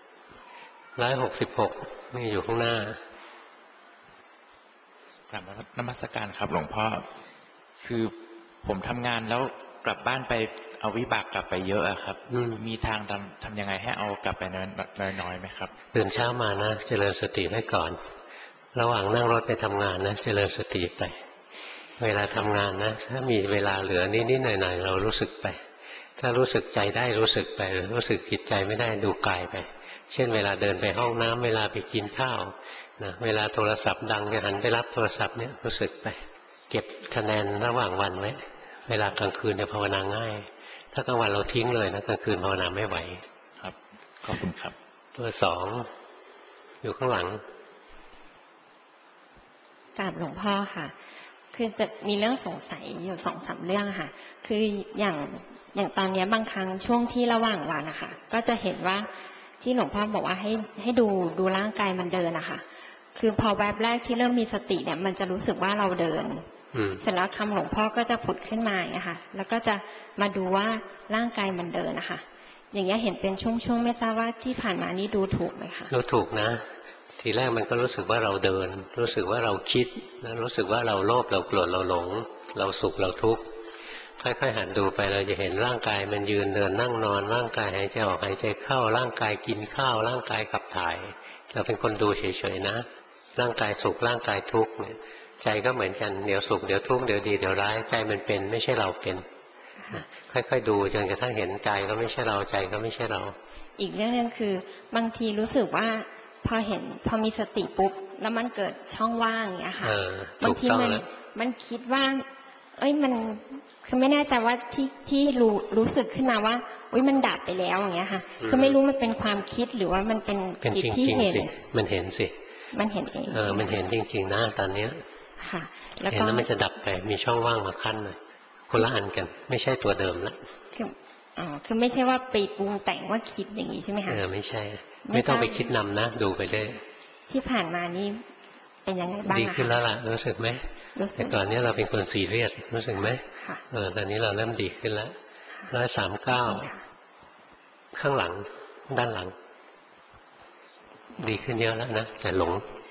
166นี่อยู่ข้างหน้ากราบนมัสการครับหลวงพ่อคือผมทำงานแล้วกลับบ้านไปเอาวิบากกลับไปเยอะอะครับมีทางทำยังไงให้เอากลับไปน้อยๆไหมครับตื่นเช้ามานะเจริญสติไว้ก่อนระหว่างนั่งรถไปทำงานนะเจริญสติไปเวลาทำงานนะถ้ามีเวลาเหลือนิดๆหน่อยๆเรารู้สึกไปถ้ารู้สึกใจได้รู้สึกไปรู้สึกจิตใจไม่ได้ดูกายไปเช่นเวลาเดินไปห้องน้ำเวลาไปกินข้าวนะเวลาโทรศัพท์ดังจะหันไปรับโทรศัพท์เนี่ยรู้สึกไปเก็บคะแนนระหว่างวันไว้เวลากลางคืนจะภาวนาง่ายถ้ากลางวันเราทิ้งเลยนะกลางคืนภาวนาไม่ไหวครับขอบคุณครับตัว2อยู่ข้างหลังกราบหลวงพ่อค่ะคือจะมีเรื่องสงสัยอยู่2-3 เรื่องค่ะคืออย่างตอนนี้บางครั้งช่วงที่ระหว่างวันนะคะก็จะเห็นว่าที่หลวงพ่อบอกว่าให้ดูร่างกายมันเดินนะคะคือพอแวบแรกที่เริ่มมีสติเนี่ยมันจะรู้สึกว่าเราเดินเสร็จแล้วคำหลวงพ่อก็จะผุดขึ้นมาอย่างเงี้ยค่ะแล้วก็จะมาดูว่าร่างกายมันเดินนะคะอย่างเงี้ยเห็นเป็นช่วงๆไม่ทราบว่าที่ผ่านมานี้ดูถูกไหมคะดูถูกนะทีแรกมันก็รู้สึกว่าเราเดินรู้สึกว่าเราคิดนะรู้สึกว่าเราโลภเราโกรธเราหลงเราสุขเราทุกข์ค่อยๆหันดูไปเราจะเห็นร่างกายมันยืนเดินนั่งนอนร่างกายหายใจออกหายใจเข้าร่างกายกินข้าวร่างกายขับถ่ายเราเป็นคนดูเฉยๆนะร่างกายสุขร่างกายทุกข์เนี่ยใจก็เหมือนกันเดี๋ยวสุขเดี๋ยวทุกข์เดี๋ยวดีเดี๋ยวร้ายใจมันเป็นไม่ใช่เราเป็นค่อยๆดูจนกระทั่งเห็นกายก็ไม่ใช่เราใจก็ไม่ใช่เราอีกเรื่องนึงคือบางทีรู้สึกว่าพอมีสติปุ๊บแล้วมันเกิดช่องว่างอย่างเงี้ยค่ะบางทีมันคิดว่ามันคือไม่แน่ใจว่าที่รู้สึกขึ้นมาว่ามันดับไปแล้วอย่างเงี้ยค่ะคือไม่รู้มันเป็นความคิดหรือว่ามันเป็นจิตที่เห็นมันเห็นสิมันเห็นเองมันเห็นจริงๆนะตอนเนี้ยค่ะแล้วก็มันจะดับไปมีช่องว่างมาขั้นเลยคนละอันกันไม่ใช่ตัวเดิมละคือไม่ใช่ว่าไปปรุงแต่งว่าคิดอย่างนี้ใช่ไหมคะไม่ใช่ไม่ต้องไปคิดนำนะดูไปได้ที่ผ่านมานี่เป็นยังไงบ้างดีขึ้นแล้วล่ะรู้สึกไหมแต่ก่อนนี้เราเป็นคนซีเรียสรู้สึกไหมตอนนี้เราเริ่มดีขึ้นแล้ว139ข้างหลังด้านหลังดีขึ้นเยอะแล้วนะแต่หลง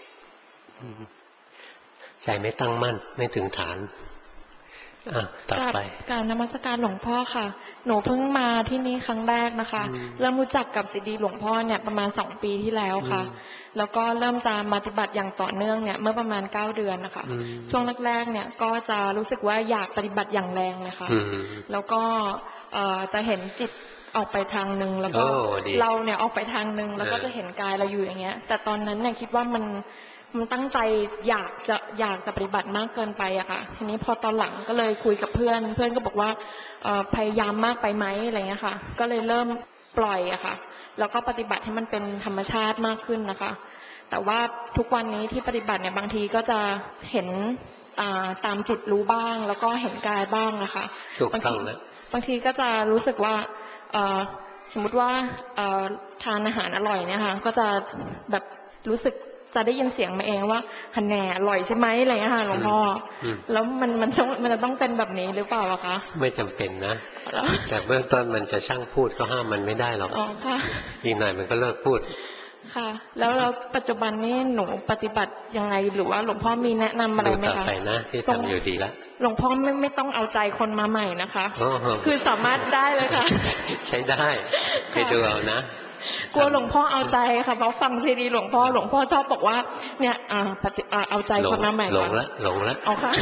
ใจไม่ตั้งมั่นไม่ถึงฐานต่อไปการนมัสการหลวงพ่อค่ะหนูเพิ่งมาที่นี่ครั้งแรกนะคะเริ่มรู้จักกับซีดีหลวงพ่อเนี่ยประมาณ2 ปีที่แล้วค่ะแล้วก็เริ่มจะปฏิบัติอย่างต่อเนื่องเนี่ยเมื่อประมาณ9 เดือนนะคะช่วงแรกๆเนี่ยก็จะรู้สึกว่าอยากปฏิบัติอย่างแรงเลยค่ะแล้วก็จะเห็นจิตออกไปทางนึงแล้วก็เราเนี่ยออกไปทางนึงแล้วก็จะเห็นกายเราอยู่อย่างเงี้ยแต่ตอนนั้นเนี่ยคิดว่ามันตั้งใจอยากจะปฏิบัติมากเกินไปอะค่ะทีนี้พอตอนหลังก็เลยคุยกับเพื่อนก็บอกว่าพยายามมากไปไหมอะไรเงี้ยค่ะก็เลยเริ่มปล่อยอะค่ะแล้วก็ปฏิบัติให้มันเป็นธรรมชาติมากขึ้นนะคะแต่ว่าทุกวันนี้ที่ปฏิบัติเนี่ยบางทีก็จะเห็นตามจิตรู้บ้างแล้วก็เห็นกายบ้างนะคะบางทีก็จะรู้สึกว่าสมมุติว่าทานอาหารอร่อยเนี่ยค่ะก็จะแบบรู้สึกจะได้ยินเสียงมาเองว่าฮันแน่อร่อยใช่ไหมอะไรเงี้ยค่ะหลวงพ่อแล้วมันจะต้องเป็นแบบนี้หรือเปล่าคะไม่จำเป็นนะแต่เบื้องต้นมันจะช่างพูดก็ห้ามมันไม่ได้หรอกอีกหน่อยมันก็เลิกพูดค่ะแล้วปัจจุบันนี้หนูปฏิบัติยังไงหรือว่าหลวงพ่อมีแนะนำอะไรไหมคะดูต่อไปนะที่ทำอยู่ดีแล้วหลวงพ่อไม่ต้องเอาใจคนมาใหม่นะคะคือสามารถได้เลยค่ะใช้ได้ไปดูเอานะกลัวหลวงพ่อเอาใจค่ะเพราะฟังซีดีหลวงพ่อชอบบอกว่าเนี่ยเอาใจคนมาใหม่หลงแล้วเอาค่ะ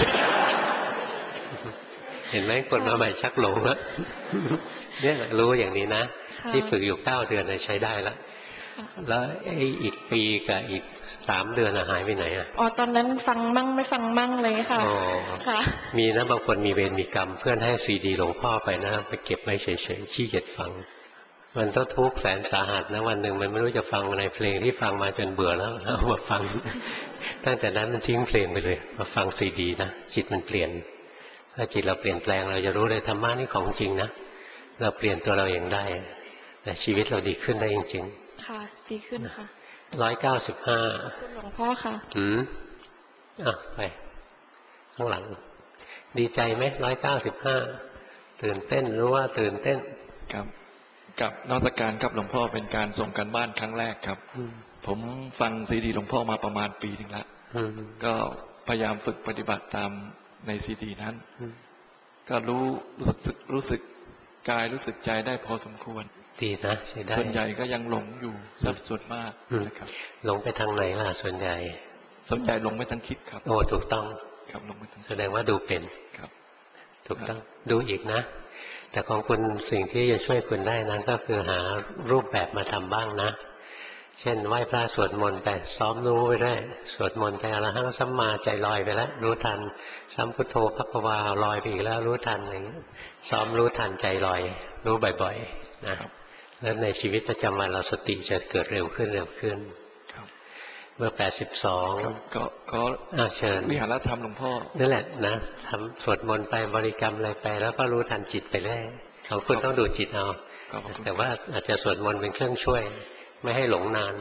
เห็นไหมคนมาใหม่ชักหลงแล้วเนี่ยรู้อย่างนี้นะที่ฝึกอยู่9 เดือนใช้ได้แล้วแล้วอีกปีกับอีก3 เดือนหายไปไหนตอนนั้นฟังมั่งไม่ฟังมั่งเลยค่ะมีนะบางคนมีเวรมีกรรมเพื่อนให้ซีดีหลวงพ่อไปนะไปเก็บไว้เฉยๆขี้เกียจฟังมันต้องทุกข์แสนสาหัสนะวันหนึ่งมันไม่รู้จะฟังอะไรเพลงที่ฟังมาจนเบื่อแล้วเอามาฟังตั้งแต่นั้นมันทิ้งเพลงไปเลยมาฟังซีดีนะจิตมันเปลี่ยนถ้าจิตเราเปลี่ยนแปลงเราจะรู้เลยธรรมะนี่ของจริงนะเราเปลี่ยนตัวเราเองได้แต่ชีวิตเราดีขึ้นได้จริงๆค่ะดีขึ้นค่ะ 195 คุณหลวงพ่อค่ะไปข้างหลังดีใจไหม195ตื่นเต้นรู้ว่าตื่นเต้นกับนมัสการครับหลวงพ่อเป็นการส่งกันบ้านครั้งแรกครับผมฟังซีดีหลวงพ่อมาประมาณปีนึงแล้วก็พยายามฝึกปฏิบัติตามในซีดีนั้นก็รู้สึกกายรู้สึกใจได้พอสมควรดีนะใช่ได้ส่วนใหญ่ก็ยังหลงอยู่ส่วนมากนะครับหลงไปทางไหนล่ะส่วนใหญ่หลงไปทางคิดครับโอ้ถูกต้องครับหลงไปทางแสดงว่าดูเป็นครับถูกต้องดูอีกนะแต่ของคุณสิ่งที่จะช่วยคุณได้นั้นก็คือหารูปแบบมาทำบ้างนะเช่นไหว้พระสวดมนต์ไปซ้อมรู้ไปได้สวดมนต์ไปอรหังสัมมาใจลอยไปแล้วรู้ทันสัมพุทโธภควาลอยไปอีกแล้วรู้ทันอะไรอย่างนี้ซ้อมรู้ทันใจลอยรู้บ่อยๆนะแล้วในชีวิตประจำวันเราสติจะเกิดเร็วขึ้นเมื่อ82 ก็เชิญวิหารธรรมหลวงพ่อนั่นแหละนะทำสวดมนต์ไปบริกรรมอะไรไปแล้วก็รู้ทันจิตไปเรื่อยของคุณต้องดูจิตเอาแต่ว่าอาจจะสวดมนต์เป็นเครื่องช่วยไม่ให้หลงนาน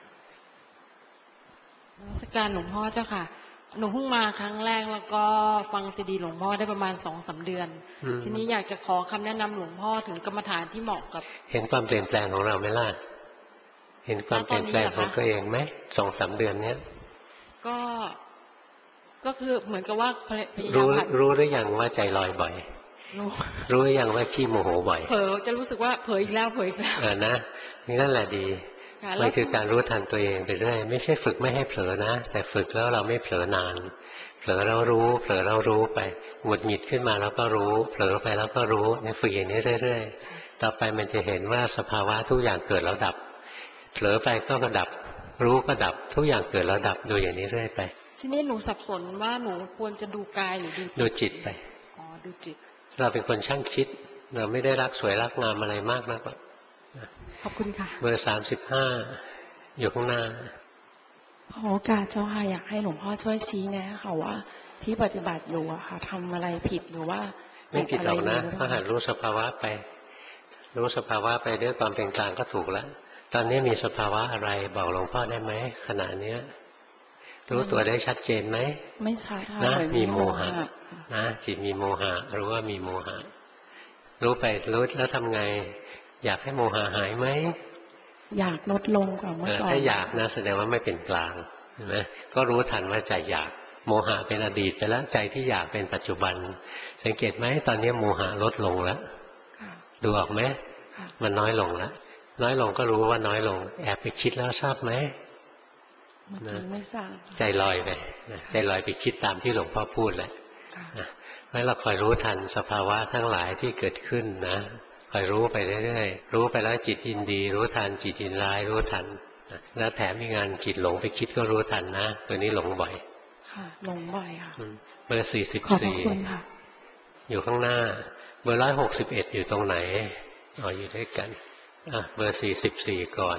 นมัสการหลวงพ่อเจ้าค่ะหนูเพิ่งมาครั้งแรกแล้วก็ฟังซีดีหลวงพ่อได้ประมาณ2-3 เดือนทีนี้อยากจะขอคำแนะนำหลวงพ่อถึงกรรมฐานที่เหมาะกับเห็นความเปลี่ยนแปลงของเราไหมล่ะเห็นความเปลี่ยนแปลงของตัวเองไหม2-3 เดือนเนี้ยก็คือเหมือนกับว่ารู้หรือยังว่าใจลอยบ่อยรู้หรือยังว่าขี้โมโหบ่อยเผลอจะรู้สึกว่าเผลออีกแล้วนะนั่นแหละดีมันคือการรู้ทันตัวเองไปเรื่อยไม่ใช่ฝึกไม่ให้เผลอนะแต่ฝึกแล้วเราไม่เผลอนานเผลอเรารู้เผลอเรารู้ไปหงุดหงิดขึ้นมาแล้วก็รู้เผลอไปแล้วก็รู้เนี่ยฝึกอย่างนี้เรื่อยๆต่อไปมันจะเห็นว่าสภาวะทุกอย่างเกิดแล้วดับเผลอไปก็ดับรู้ก็ดับทุกอย่างเกิดแล้วดับดูอย่างนี้เรื่อยไปทีนี้หนูสับสนว่าหนูควรจะดูกายหรือดูจิตไปดูจิตเราเป็นคนช่างคิดเราไม่ได้รักสวยรักงามอะไรมากนักขอบคุณค่ะเบอร์35อยู่ข้างหน้าขอโอกาสเจ้าค่ะอยากให้หลวงพ่อช่วยชี้แนะค่ะว่าที่ปฏิบัติอยู่อะค่ะทำอะไรผิดหรือว่าไม่ผิดหรอกนะก็หัดรู้สภาวะไปรู้สภาวะไปด้วยความเป็นกลางก็ถูกแล้วตอนนี้มีสภาวะอะไรบอกหลวงพ่อได้ไหมขณะนี้รู้ตัวได้ชัดเจนไหมไม่ใช่ค่ะนะมีโมหะนะจิตมีโมหะรู้ว่ามีโมหะรู้ไปรู้แล้วทำไงอยากให้โมหะหายไหมอยากลดลงกว่าเมื่อก่อนถ้าอยากนะแสดงว่าไม่เป็นกลางเห็นไหมก็รู้ทันว่าใจอยากโมหะเป็นอดีตไปแล้วใจที่อยากเป็นปัจจุบันสังเกตไหมตอนนี้โมหะลดลงแล้วดูออกไหมมันน้อยลงแล้วน้อยลงก็รู้ว่าน้อยลงแอบไปคิดแล้วทราบไหมไม่ทราบใจลอยไปใจลอยไปคิดตามที่หลวงพ่อพูดแหละเพราะเราคอยรู้ทันสภาวะทั้งหลายที่เกิดขึ้นนะคอยรู้ไปเรื่อยๆรู้ไปแล้วจิตยินดีรู้ทันจิตยินร้ายรู้ทันแล้วแถมมีงานจิตหลงไปคิดก็รู้ทันนะตัวนี้หลงบ่อยค่ะหลงบ่อยค่ะเบอร์44อยู่ข้างหน้าเบอร์161อยู่ตรงไหนอยู่ด้วยกันเบอร์44ก่อน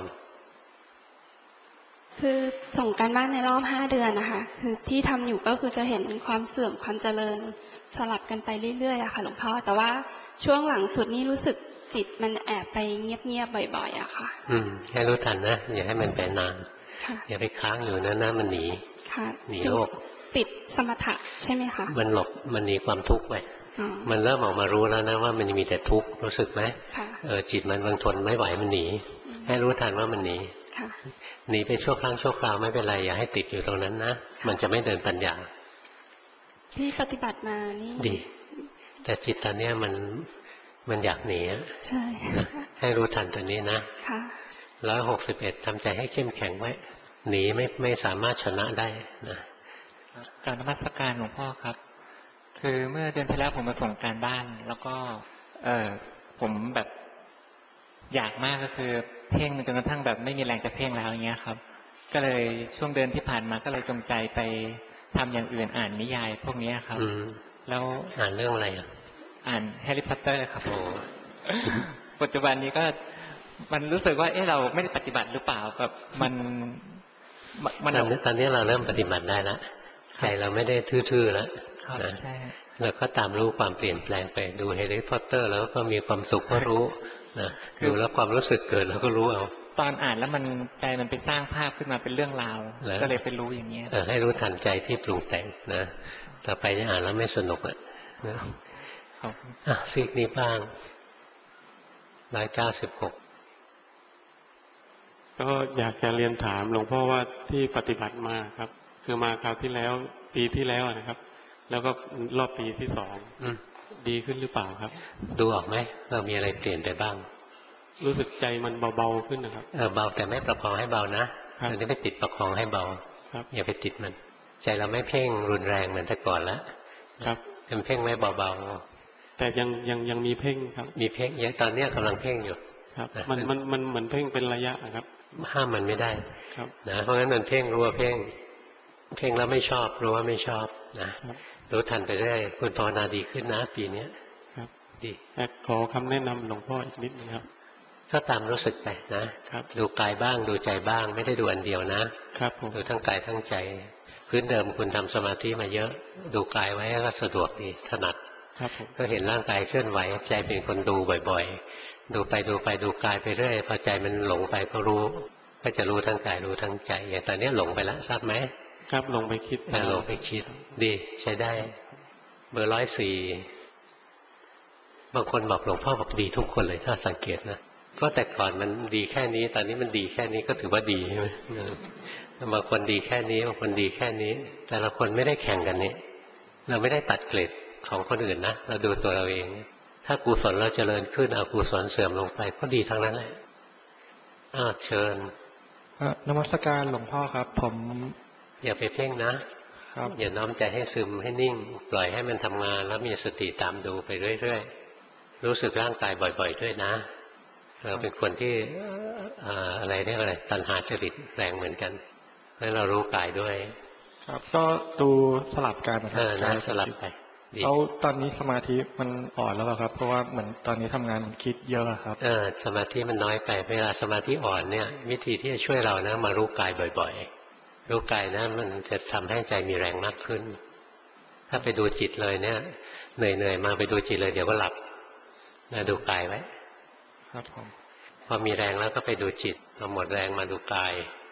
คือส่งการบ้านในรอบ5 เดือนนะคะคือที่ทำอยู่ก็คือจะเห็นความเสื่อมความเจริญสลับกันไปเรื่อยๆอะค่ะหลวงพ่อแต่ว่าช่วงหลังสุดนี่รู้สึกจิตมันแอบไปเงียบๆบ่อยๆอะค่ะให้รู้ทันนะอย่าให้มันไปนานอย่าไปค้างอยู่นะมันหนีหนีโลกติดสมถะใช่ไหมคะมันหลบมันหนีความทุกข์ไปมันเริ่มออกมารู้แล้วนะว่ามันมีแต่ทุกข์รู้สึกไหมจิตมันบางทนไม่ไหวมันหนีให้รู้ทันว่ามันหนีหนีไปชั่วครั้งชั่วคราวไม่เป็นไรอย่าให้ติดอยู่ตรงนั้นนะมันจะไม่เดินปัญญาที่ปฏิบัติมานี่ดีแต่จิตตอนนี้มันอยากหนีใช่ให้รู้ทันตัวนี้นะ161ทำใจให้เข้มแข็งไว้หนีไม่สามารถชนะได้นะกราบนมัสการหลวงพ่อครับคือเมื่อเดือนที่แล้วผมมาส่งการบ้านแล้วก็ผมแบบอยากมากก็คือเพ่งจนกระทั่งแบบไม่มีแรงจะเพ่งแล้วอย่างเงี้ยครับก็เลยช่วงเดือนที่ผ่านมาก็เลยจงใจไปทำอย่างอื่นอ่านนิยายพวกนี้ครับแล้วอ่านเรื่องอะไรอ่านแฮร์รี่พอตเตอร์ครับปัจจุบันนี้ก็มันรู้สึกว่าเราไม่ได้ปฏิบัติหรือเปล่าแบบตอนนี้เราเริ่มปฏิบัติได้แล้วใจเราไม่ได้ทื่อๆแล้วนะเราก็ตามรู้ความเปลี่ยนแปลงไปดูแฮร์รี่พอตเตอร์แล้วก็มีความสุขก็รู้นะดูแล้วความรู้สึกเกิดเราก็รู้เอาตอนอ่านแล้วมันใจมันไปสร้างภาพขึ้นมาเป็นเรื่องราวก็เลยไปรู้อย่างเงี้ยให้รู้ทันใจที่ปรุงแต่งนะต่อไปจะอ่านแล้วไม่สนุกซีกนี้บ้าง196 ก็อยากจะเรียนถามหลวงพ่อว่าที่ปฏิบัติมาครับคือมาคราวที่แล้วปีที่แล้วนะครับแล้วก็รอบปีที่2ดีขึ้นหรือเปล่าครับดูออกไหมเรามีอะไรเปลี่ยนไปบ้างรู้สึกใจมันเบาๆขึ้นนะครับเบาแต่ไม่ประคองให้เบานะอันนี้ไม่ติดประคองให้เบาอย่าไปติดมันใจเราไม่เพ่งรุนแรงเหมือนแต่ก่อนแล้วครับเป็นเพ่งไว้เบาๆแต่ยังมีเพ่งครับมีเพ่งยังตอนนี้กำลังเพ่งอยู่ครับมันเหมือนเพ่งเป็นระยะครับห้ามมันไม่ได้ครับนะเพราะงั้นมันเพ่งรู้ว่าเพ่งแล้วไม่ชอบรู้ว่าไม่ชอบนะรู้ทันไปเรื่อยคุณภาวนาดีขึ้นนะปีนี้ครับดีขอคำแนะนำหลวงพ่ออีกนิดนึงครับก็ตามรู้สึกไปนะครับดูกายบ้างดูใจบ้างไม่ได้ดูอันเดียวนะครับดูทั้งกายทั้งใจพื้นเดิมคุณทำสมาธิมาเยอะดูกายไว้ก็สะดวกดีถนัดครับก็เห็นร่างกายเคลื่อนไหวใจเป็นคนดูบ่อยๆดูไปดูกายไปเรื่อยพอใจมันหลงไปก็รู้ก็จะรู้ทั้งกายรู้ทั้งใจอย่างตอนนี้หลงไปแล้วทราบไหมครับหลงไปคิดหลงไปคิดดีใช้ได้เบอร์104บางคนบอกหลวงพ่อบอกดีทุกคนเลยถ้าสังเกตนะก็แต่ก่อนมันดีแค่นี้ตอนนี้มันดีแค่นี้ก็ถือว่าดีใช่ไหมบางคนดีแค่นี้บางคนดีแค่นี้แต่ละคนไม่ได้แข่งกันนี่เราไม่ได้ตัดเกรดของคนอื่นนะเราดูตัวเราเองถ้ากุศลเราเจริญขึ้นอกุศลเสื่อมลงไปก็ดีทั้งนั้นแหละเชิญนมัสการหลวงพ่อครับผมอย่าไปเพ่งนะครับอย่าน้อมใจให้ซึมให้นิ่งปล่อยให้มันทำงานแล้วมีสติตามดูไปเรื่อยๆรู้สึกร่างกายบ่อยๆด้วยนะเราเป็นคนที่อะไรเรียกอะไรตัณหาจริตแรงเหมือนกันเพราะเรารู้กายด้วยครับก็ดูสลับกันนะสลับไปแล้วตอนนี้สมาธิมันอ่อนแล้วครับเพราะว่าเหมือนตอนนี้ทำงานคิดเยอะครับสมาธิมันน้อยไปเวลาสมาธิอ่อนเนี่ยวิธีที่จะช่วยเรานะมารู้กายบ่อยๆรู้กายนะมันจะทำให้ใจมีแรงมากขึ้นถ้าไปดูจิตเลยเนี่ยเหนื่อยๆมาไปดูจิตเลยเดี๋ยวก็หลับมาดูกายไว้ครับผมพอมีแรงแล้วก็ไปดูจิตพอหมดแรงมาดูกาย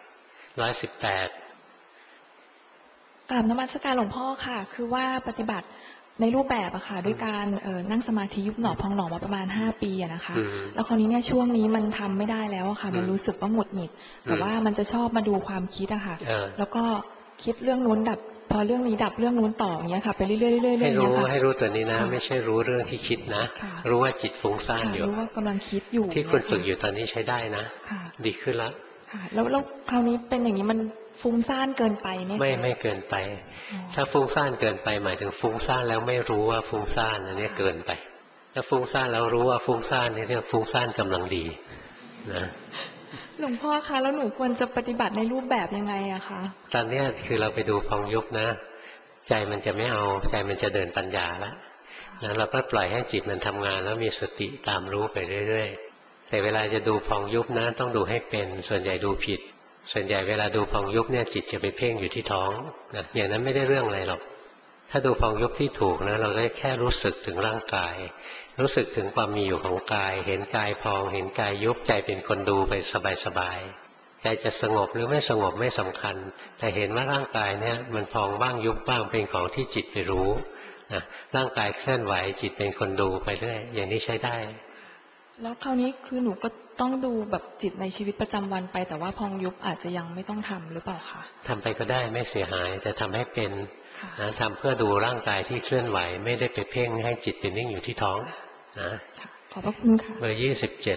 118 กราบนมัสการหลวงพ่อค่ะคือว่าปฏิบัติในรูปแบบอะค่ะด้วยการนั่งสมาธิยุบหนอพองหนอมาประมาณ5 ปีอะนะคะแล้วคราวนี้เนี่ยช่วงนี้มันทำไม่ได้แล้วอะค่ะมันรู้สึกว่าหงุดหงิดแต่ว่ามันจะชอบมาดูความคิดอะค่ะแล้วก็คิดเรื่องนู้นดับพอเรื่องนี้ดับเรื่องนู้นต่ออย่างเงี้ยค่ะไปเรื่อยๆเรื่อยๆให้รู้ตัวนี้นะไม่ใช่รู้เรื่องที่คิดนะรู้ว่าจิตฟุ้งซ่านอยู่รู้ว่ากำลังคิดอยู่ที่คุณฝึกอยู่ตอนนี้ใช้ได้นะดีขึ้นแล้วแล้วคราวนี้เป็นอย่างนี้มันฟุ้งซ่านเกินไปไหมไม่เกินไปถ้าฟุ้งซ่านเกินไปหมายถึงฟุ้งซ่านแล้วไม่รู้ว่าฟุ้งซ่านอันนี้เกินไปถ้าฟุ้งซ่านแล้วรู้ว่าฟุ้งซ่านนี่เรียกฟุ้งซ่านกำลังดีนะหลวงพ่อคะแล้วหนูควรจะปฏิบัติในรูปแบบยังไงอะคะตอนนี้คือเราไปดูพองยุบนะใจมันจะไม่เอาใจมันจะเดินปัญญาแล้วเราก็ปล่อยให้จิตมันทำงานแล้วมีสติตามรู้ไปเรื่อยๆแต่เวลาจะดูพองยุบนะต้องดูให้เป็นส่วนใหญ่ดูผิดส่วนใหญ่เวลาดูพองยุบเนี่ยจิตจะไปเพ่งอยู่ที่ท้องนะอย่างนั้นไม่ได้เรื่องอะไรหรอกถ้าดูพองยุบที่ถูกนะเราได้แค่รู้สึกถึงร่างกายรู้สึกถึงความมีอยู่ของกายเห็นกายพองเห็นกายยุบใจเป็นคนดูไปสบายๆใจจะสงบหรือไม่สงบไม่สำคัญแต่เห็นว่าร่างกายเนี่ยมันพองบ้างยุบบ้างเป็นของที่จิตไปรู้นะร่างกายเคลื่อนไหวจิตเป็นคนดูไปเรื่อยอย่างนี้ใช้ได้แล้วคราวนี้คือหนูก็ต้องดูแบบจิตในชีวิตประจำวันไปแต่ว่าพองยุบอาจจะยังไม่ต้องทำหรือเปล่าคะทำไปก็ได้ไม่เสียหายแต่ทำให้เป็นนะทำเพื่อดูร่างกายที่เคลื่อนไหวไม่ได้ไปเพ่งให้จิตเป็นนิ่งอยู่ที่ท้องนะขอบพระคุณค่ะเบอร์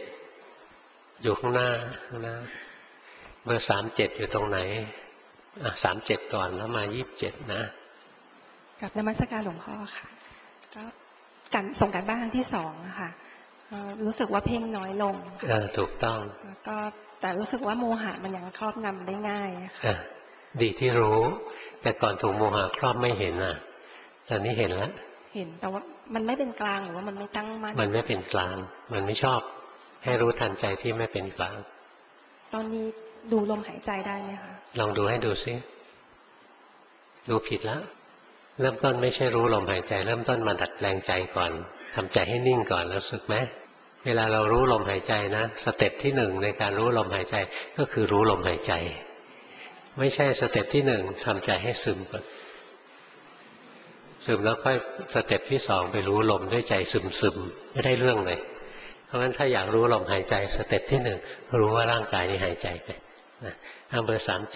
27อยู่ข้างหน้าเบอร์37อยู่ตรงไหน37ก่อนแล้วมา27นะกับนมัสการหลวงพ่อค่ะก็การส่งการบ้านครั้งที่2นะคะรู้สึกว่าเพ่งน้อยลงถูกต้องก็แต่รู้สึกว่าโมหะมันยังครอบงำได้ง่ายค่ะดีที่รู้แต่ก่อนถูกโมหะครอบไม่เห็นตอนนี้เห็นแล้วเห็นแต่ว่ามันไม่เป็นกลางหรือว่ามันไม่ตั้งมั่นมันไม่เป็นกลางมันไม่ชอบให้รู้ทันใจที่ไม่เป็นกลางตอนนี้ดูลมหายใจได้ไหมคะลองดูให้ดูซิดูผิดแล้วเริ่มต้นไม่ใช่รู้ลมหายใจเริ่มต้นมาดัดแปลงใจก่อนทำใจให้นิ่งก่อนรู้สึกไหมเวลาเรารู้ลมหายใจนะสเต็ปที่1ในการรู้ลมหายใจก็คือรู้ลมหายใจไม่ใช่สเต็ปที่1ทำใจให้ซึมก่อนซึมแล้วค่อยสเต็ปที่2ไปรู้ลมด้วยใจซึมๆไม่ได้เรื่องเลยเพราะฉะนั้นถ้าอยากรู้ลมหายใจสเต็ปที่1รู้ว่าร่างกายนี้หายใจไปเบอร์37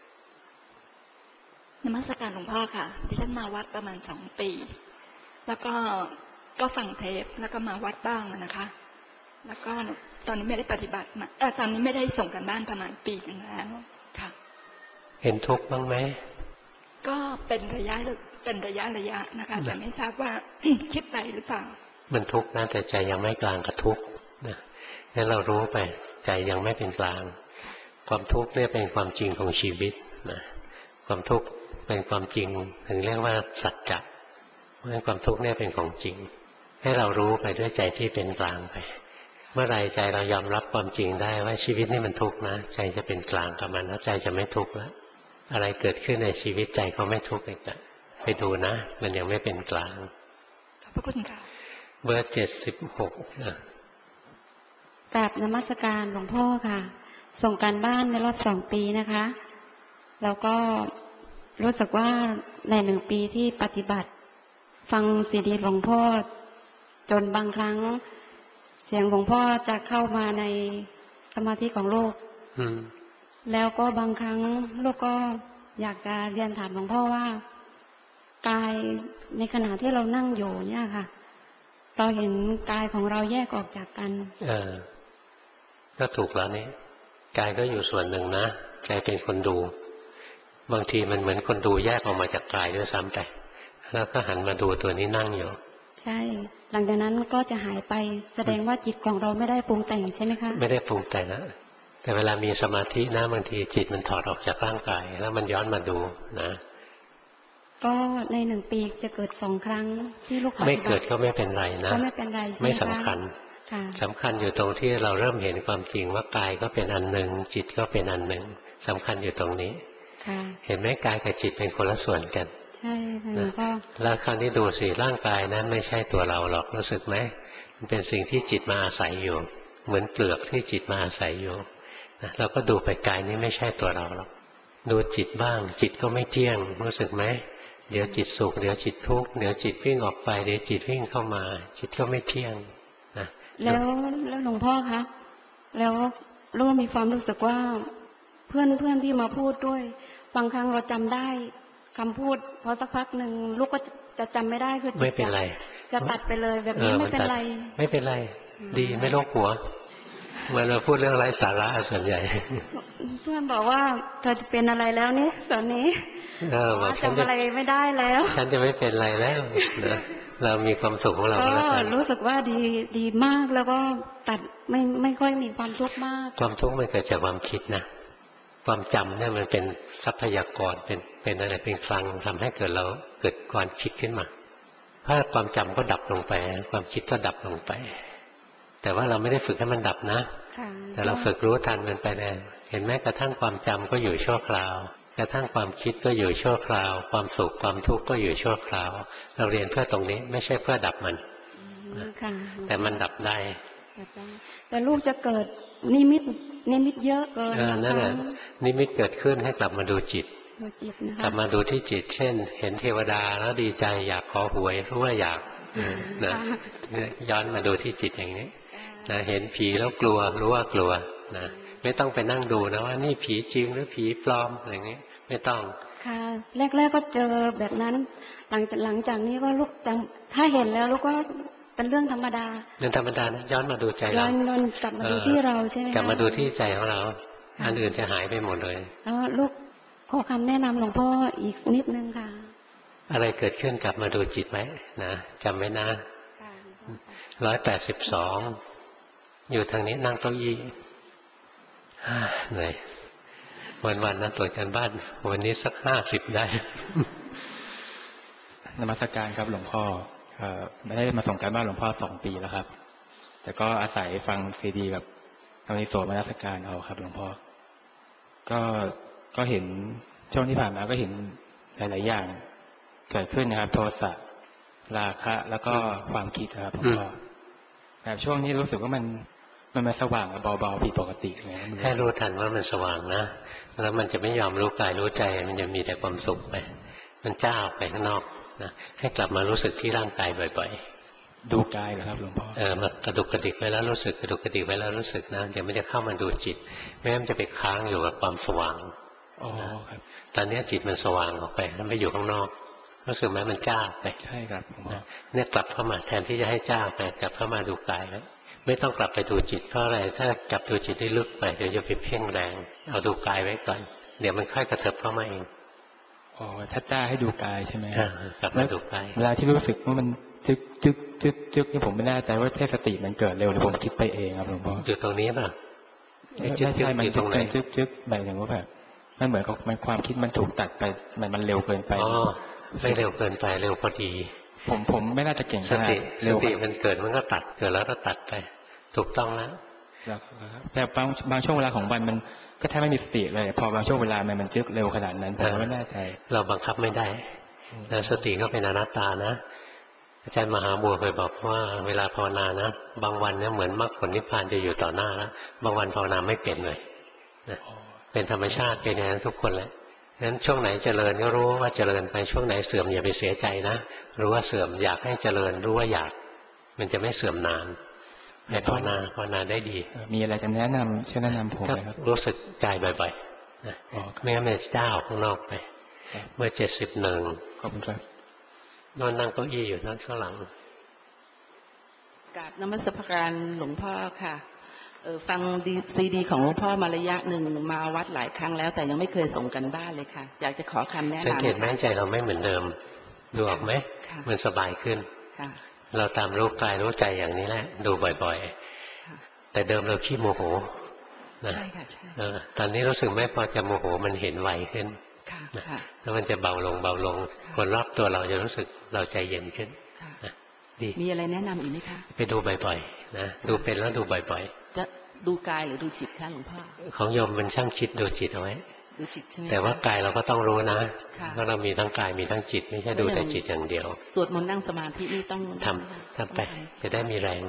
นมัสการหลวงพ่อค่ะดิฉันมาวัดประมาณ2 ปีแล้วก็ฟังเทปแล้วก็มาวัดบ้างนะคะแล้วก็ตอนนี้ไม่ได้ปฏิบัติมาตอนนี้ไม่ได้ส่งกันบ้านประมาณปีนึงแล้วค่ะเห็นทุกข์บ้างไหมก็เป็นระยะนะคะแต่ไม่ทราบว่า คิดไปหรือเปล่ามันทุกข์นะแต่ใจยังไม่กลางกับทุกข์นะงั้นเรารู้ไปใจยังไม่เป็นกลางความทุกข์เนี่ยเป็นความจริงของชีวิตนะความทุกข์เป็นความจริงถึงเรียกว่าสัจจะเพราะฉะนั้นความทุกข์เนี่ยเป็นของจริงให้เรารู้ไปด้วยใจที่เป็นกลางไปเมื่อไรใจเรายอมรับความจริงได้ว่าชีวิตนี่มันทุกข์นะใจจะเป็นกลางกับมันแล้วใจจะไม่ทุกข์แล้วอะไรเกิดขึ้นในชีวิตใจก็ไม่ทุกข์อีกแล้วไปดูนะมันยังไม่เป็นกลางขอบพระคุณค่ะเบอร์76 กราบนมัสการหลวงพ่อค่ะส่งการบ้านในรอบ2 ปีนะคะ แล้วก็รู้สึกว่าใน1 ปีที่ปฏิบัติฟังซีดีหลวงพ่อจนบางครั้งเสียงหลวงพ่อจะเข้ามาในสมาธิของลูกแล้วก็บางครั้งลูกก็อยากจะเรียนถามหลวงพ่อว่ากายในขณะที่เรานั่งอยู่เนี่ยค่ะเราเห็นกายของเราแยกออกจากกันก็ถูกแล้วนี่กายก็อยู่ส่วนหนึ่งนะใจเป็นคนดูบางทีมันเหมือนคนดูแยกออกมาจากกายด้วยซ้ำไปแล้วก็หันมาดูตัวนี้นั่งอยู่ใช่หลังจากนั้นก็จะหายไปแสดงว่าจิตของเราไม่ได้ปรุงแต่งใช่ไหมคะไม่ได้ปรุงแต่งนะแต่เวลามีสมาธินะบางทีจิตมันถอดออกจากร่างกายแล้วมันย้อนมาดูนะก็ใน1 ปีจะเกิด2 ครั้งที่ลูกปฏิบัติไม่เกิดก็ไม่เป็นไรนะก็ไม่เป็นไรไม่สำคัญสำคัญอยู่ตรงที่เราเริ่มเห็นความจริงว่ากายก็เป็นอันหนึ่งจิตก็เป็นอันหนึ่งสำคัญอยู่ตรงนี้เห็นไหมกายกับจิตเป็นคนละส่วนกันใช่ค่ะแล้วคราวนี้ดูสิร่างกายนั้นไม่ใช่ตัวเราหรอกรู้สึกไหมมันเป็นสิ่งที่จิตมาอาศัยอยู่เหมือนเปลือกที่จิตมาอาศัยอยู่เราก็ดูไปกายนี้ไม่ใช่ตัวเราหรอกดูจิตบ้างจิตก็ไม่เที่ยงรู้สึกไหมเดี๋ยวจิตสุขเดี๋ยวจิตทุกข์เดี๋ยวจิตวิ่งออกไปเดี๋ยวจิตวิ่งเข้ามาจิตก็ไม่เที่ยงนะแล้วหลวงพ่อคะแล้วลูกมีความรู้สึกว่าเพื่อนที่มาพูดด้วยบางครั้งเราจำได้คำพูดพอสักพักหนึ่งลูกก็จะจำไม่ได้คือไม่เป็นไรจะตัดไปเลยแบบนี้ไม่เป็นไรไม่เป็นไรดีไม่โลกหัวเมื่อเราพูดเรื่องไร้สาระส่วนใหญ่เพื่อนบอกว่าเธอจะเป็นอะไรแล้วนี่ตอนนี้จำอะไรไม่ได้แล้วฉันจะไม่เป็นอะไรแล้วนะเรามีความสุขของเราแล้วกันรู้สึกว่าดีมากแล้วก็ตัดไม่ค่อยมีความทุกข์มากความทุกข์มันเกิดจากความคิดนะความจำเนี่ยมันเป็นทรัพยากรเป็นอะไรเป็นคลังทำให้เกิดความคิดขึ้นมาถ้าความจำก็ดับลงไปความคิดก็ดับลงไปแต่ว่าเราไม่ได้ฝึกให้มันดับนะแต่เราฝึกรู้ทันมันไปเลยเห็นไหมกระทั่งความจำก็อยู่ชั่วคราวกระทั่งความคิดก็อยู่ชั่วคราวความสุขความทุกข์ก็อยู่ชั่วคราวเราเรียนเพื่อตรงนี้ไม่ใช่เพื่อดับมันแต่มันดับได้แต่ลูกจะเกิดนิมิตเยอะเกินนั่นแหละนิมิตเกิดขึ้นให้กลับมาดูจิตกลับมาดูที่จิตเช่นเห็นเทวดาแล้วดีใจอยากขอหวยรู้ว่าอยากนะย้อนมาดูที่จิตอย่างนี้นะเห็นผีแล้วกลัวรู้ว่ากลัวนะไม่ต้องไปนั่งดูนะว่านี่ผีจริงหรือผีปลอมอะไรอย่างนี้ไม่ต้องค่ะแรกๆก็เจอแบบนั้นหลังจากนี้ก็ลูกจำถ้าเห็นแล้วลูกก็เป็นเรื่องธรรมดาเรื่องธรรมดานะย้อนมาดูใจเราย้อนกลับมาดูที่เราใช่ไหมกลับมาดูที่ใจของเราอันอื่นจะหายไปหมดเลยแล้วลูกขอคำแนะนำหลวงพ่ออีกนิดนึงค่ะอะไรเกิดขึ้นกลับมาดูจิตไหมนะจำไว้นะ182อยู่ทางนี้นั่งเก้าอี้เหนื่อยวันๆนะตรวจการบ้านวันนี้สัก50ได้นมัสการครับหลวงพ่อไม่ได้มาส่งการบ้านหลวงพ่อ2 ปีแล้วครับแต่ก็อาศัยฟังซีดีกับทำในโสดนมัสการเอาครับหลวงพ่อก็เห็นช่วงที่ผ่านมาก็เห็นหลายๆอย่างเกิดขึ้นนะครับโทสะราคะแล้วก็ความคิดครับหลวงพ่อแต่ช่วงนี้รู้สึกว่ามันมาสว่างเบาๆผิดปกติเลยให้รู้ทันว่ามันสว่างนะแล้วมันจะไม่ยอมรู้กายรู้ใจมันจะมีแต่ความสุขไปมันจ้าออกไปข้างนอกนะให้กลับมารู้สึกที่ร่างกายบ่อยๆดูกายเหรอครับหลวงพ่อมากระดุกกระดิกไว้แล้วรู้สึกกระดุกกระดิกไว้แล้วรู้สึกนะเดี๋ยวมันจะเข้ามาดูจิตไม่งั้นจะไปค้างอยู่กับความสว่างครับตอนนี้จิตมันสว่างออกไปแล้วไม่อยู่ข้างนอกรู้สึกไหมมันจ้าไปใช่ครับเนี่ยกลับเข้ามาแทนที่จะให้จ้าไปกลับเข้ามาดูกายแล้วไม่ต้องกลับไปดูจิตเพราะอะไรถ้ากลับดูจิตให้ลึกไปเดี๋ยวจะไปเพ่งแรงเอาดูกายไว้ก่อนเดี๋ยวมันค่อยกระเถิบเข้ามาเองถ้าจ้าให้ดูกายใช่ไหมกลับมาดูกายเวลาที่รู้สึกว่ามันจึกนี่ผมไม่แน่ใจว่าเทสติมันเกิดเร็วหรือผมคิดไปเองครับหลวงพ่ออยู่ตรงนี้ป่ะใช่มันจึกแบบอย่างว่าแบบมันเหมือนกับมันความคิดมันถูกตัดไปมันเร็วเกินไปไม่เร็วเกินไปเร็วพอดีผมไม่น่าจะเก่งสติมันเกิดมันก็ตัดเกิดแล้วก็ตัดไปถูกต้องแล้วแต่บางช่วงเวลาของวันมันก็แทบไม่มีสติเลยพอบางช่วงเวลามันจึ๊กเร็วขนาดนั้นผมไม่แน่ใจเราบังคับไม่ได้แล้วสติก็เป็นอนัตตานะอาจารย์มหาบัวเคยบอกว่าเวลาภาวนานะบางวันเนี่ยเหมือนมรรคผลนิพพานจะอยู่ต่อหน้าแล้วบางวันภาวนาไม่เป็นเลยนะเป็นธรรมชาติเป็นอย่างนั้นทุกคนแหละงั้นช่วงไหนเจริญก็รู้ว่าเจริญไปช่วงไหนเสื่อมอย่าไปเสียใจนะรู้ว่าเสื่อมอยากให้เจริญรู้ว่าอยากมันจะไม่เสื่อมนานในภาวนาได้ดีมีอะไรจะแนะนำช่วยแนะนำผมเลยครับรู้สึกกายบ่อยๆนะไม่งั้นมันจะจ้าออกข้างนอกไปเมื่อ71ขอบคุณครับนอนนั่งเก้าอี้อยู่นั่งข้างหลังกราบนมัสการหลวงพ่อค่ะฟังซีดีของหลวงพ่อมาระยะหนึ่งมาวัดหลายครั้งแล้วแต่ยังไม่เคยส่งกันบ้านเลยค่ะอยากจะขอคำแนะนำสังเกตไหมใจเราไม่เหมือนเดิมดูออกไหมมันสบายขึ้นเราตามรู้กายรู้ใจอย่างนี้แหละดูบ่อยๆแต่เดิมเราขี้โมโหนะตอนนี้รู้สึกไหมพอจะโมโหมันเห็นไวขึ้นแล้วมันจะเบาลงเบาลงคนรอบตัวเราจะรู้สึกเราใจเย็นขึ้นดีมีอะไรแนะนำอีกไหมคะไปดูบ่อยๆนะดูเป็นแล้วดูบ่อยๆจะดูกายหรือดูจิตคะหลวงพ่อของโยมเป็นช่างคิดดูจิตเอาไว้ดูจิตใช่ไหมแต่ว่ากายเราก็ต้องรู้นะว่าเรามีทั้งกายมีทั้งจิตไม่ใช่ดูแต่จิตอย่างเดียวสวดมนต์นั่งสมาธินี่ต้องทำไปจะได้มีแรง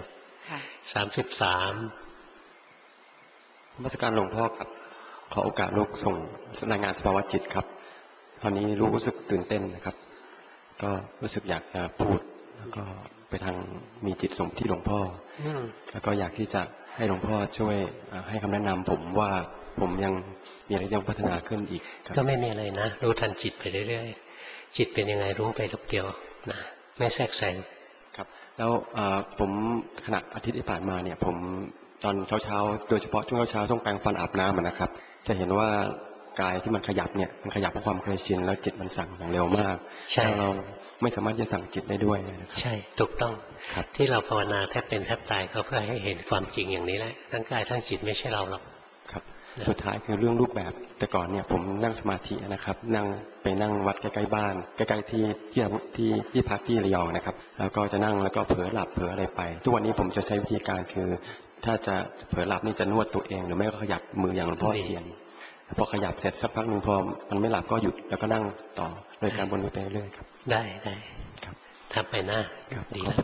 33 นมัสการหลวงพ่อครับขอโอกาสลูกส่งรายงานสภาวะจิตครับตอนนี้ลูกรู้สึกตื่นเต้นนะครับก็รู้สึกอยากจะพูดแล้วก็ไปทางมีจิตส่งที่หลวงพ่อแล้วก็อยากที่จะให้หลวงพ่อช่วยให้คำแนะนำผมว่าผมยังมีอะไรต้องพัฒนาขึ้นอีกก็ไม่มีอะไรนะรู้ทันจิตไปเรื่อยๆจิตเป็นยังไงรู้ไปทุกเดียวนะไม่แทรกแซงครับแล้วผมขณะอาทิตย์ที่ผ่านมาเนี่ยผมตอนเช้าโดยเฉพาะช่วงเช้าต้องแปรงฟันอาบน้ำนะครับจะเห็นว่ากายที่มันขยับเนี่ยมันขยับเพราะความเคยชินแล้วจิตมันสั่งอย่างเร็วมากใช่เราไม่สามารถจะสั่งจิตได้ด้วยนะครับใช่ถูกต้องที่เราภาวนาแทบเป็นแทบตายก็เพื่อให้เห็นความจริงอย่างนี้แหละทั้งกายทั้งจิตไม่ใช่เราหรอกครับสุดท้ายคือเรื่องรูปแบบแต่ก่อนเนี่ยผมนั่งสมาธินะครับนั่งไปนั่งวัดใกล้ๆบ้านใกล้ๆที่พักที่ระยองนะครับแล้วก็จะนั่งแล้วก็เผลอหลับเผลออะไรไปทุกวันนี้ผมจะใช้วิธีการคือถ้าจะเผลอหลับนี่จะนวดตัวเองหรือไม่ก็ขยับมืออย่างหลวงพ่อเทียนพอขยับเสร็จสักพักหนึ่งพอมันไม่หลับก็หยุดแล้วก็นั่งต่อโดยการวนไปเรื่อยๆครับได้ครับทำไปหน้าดีแล้ว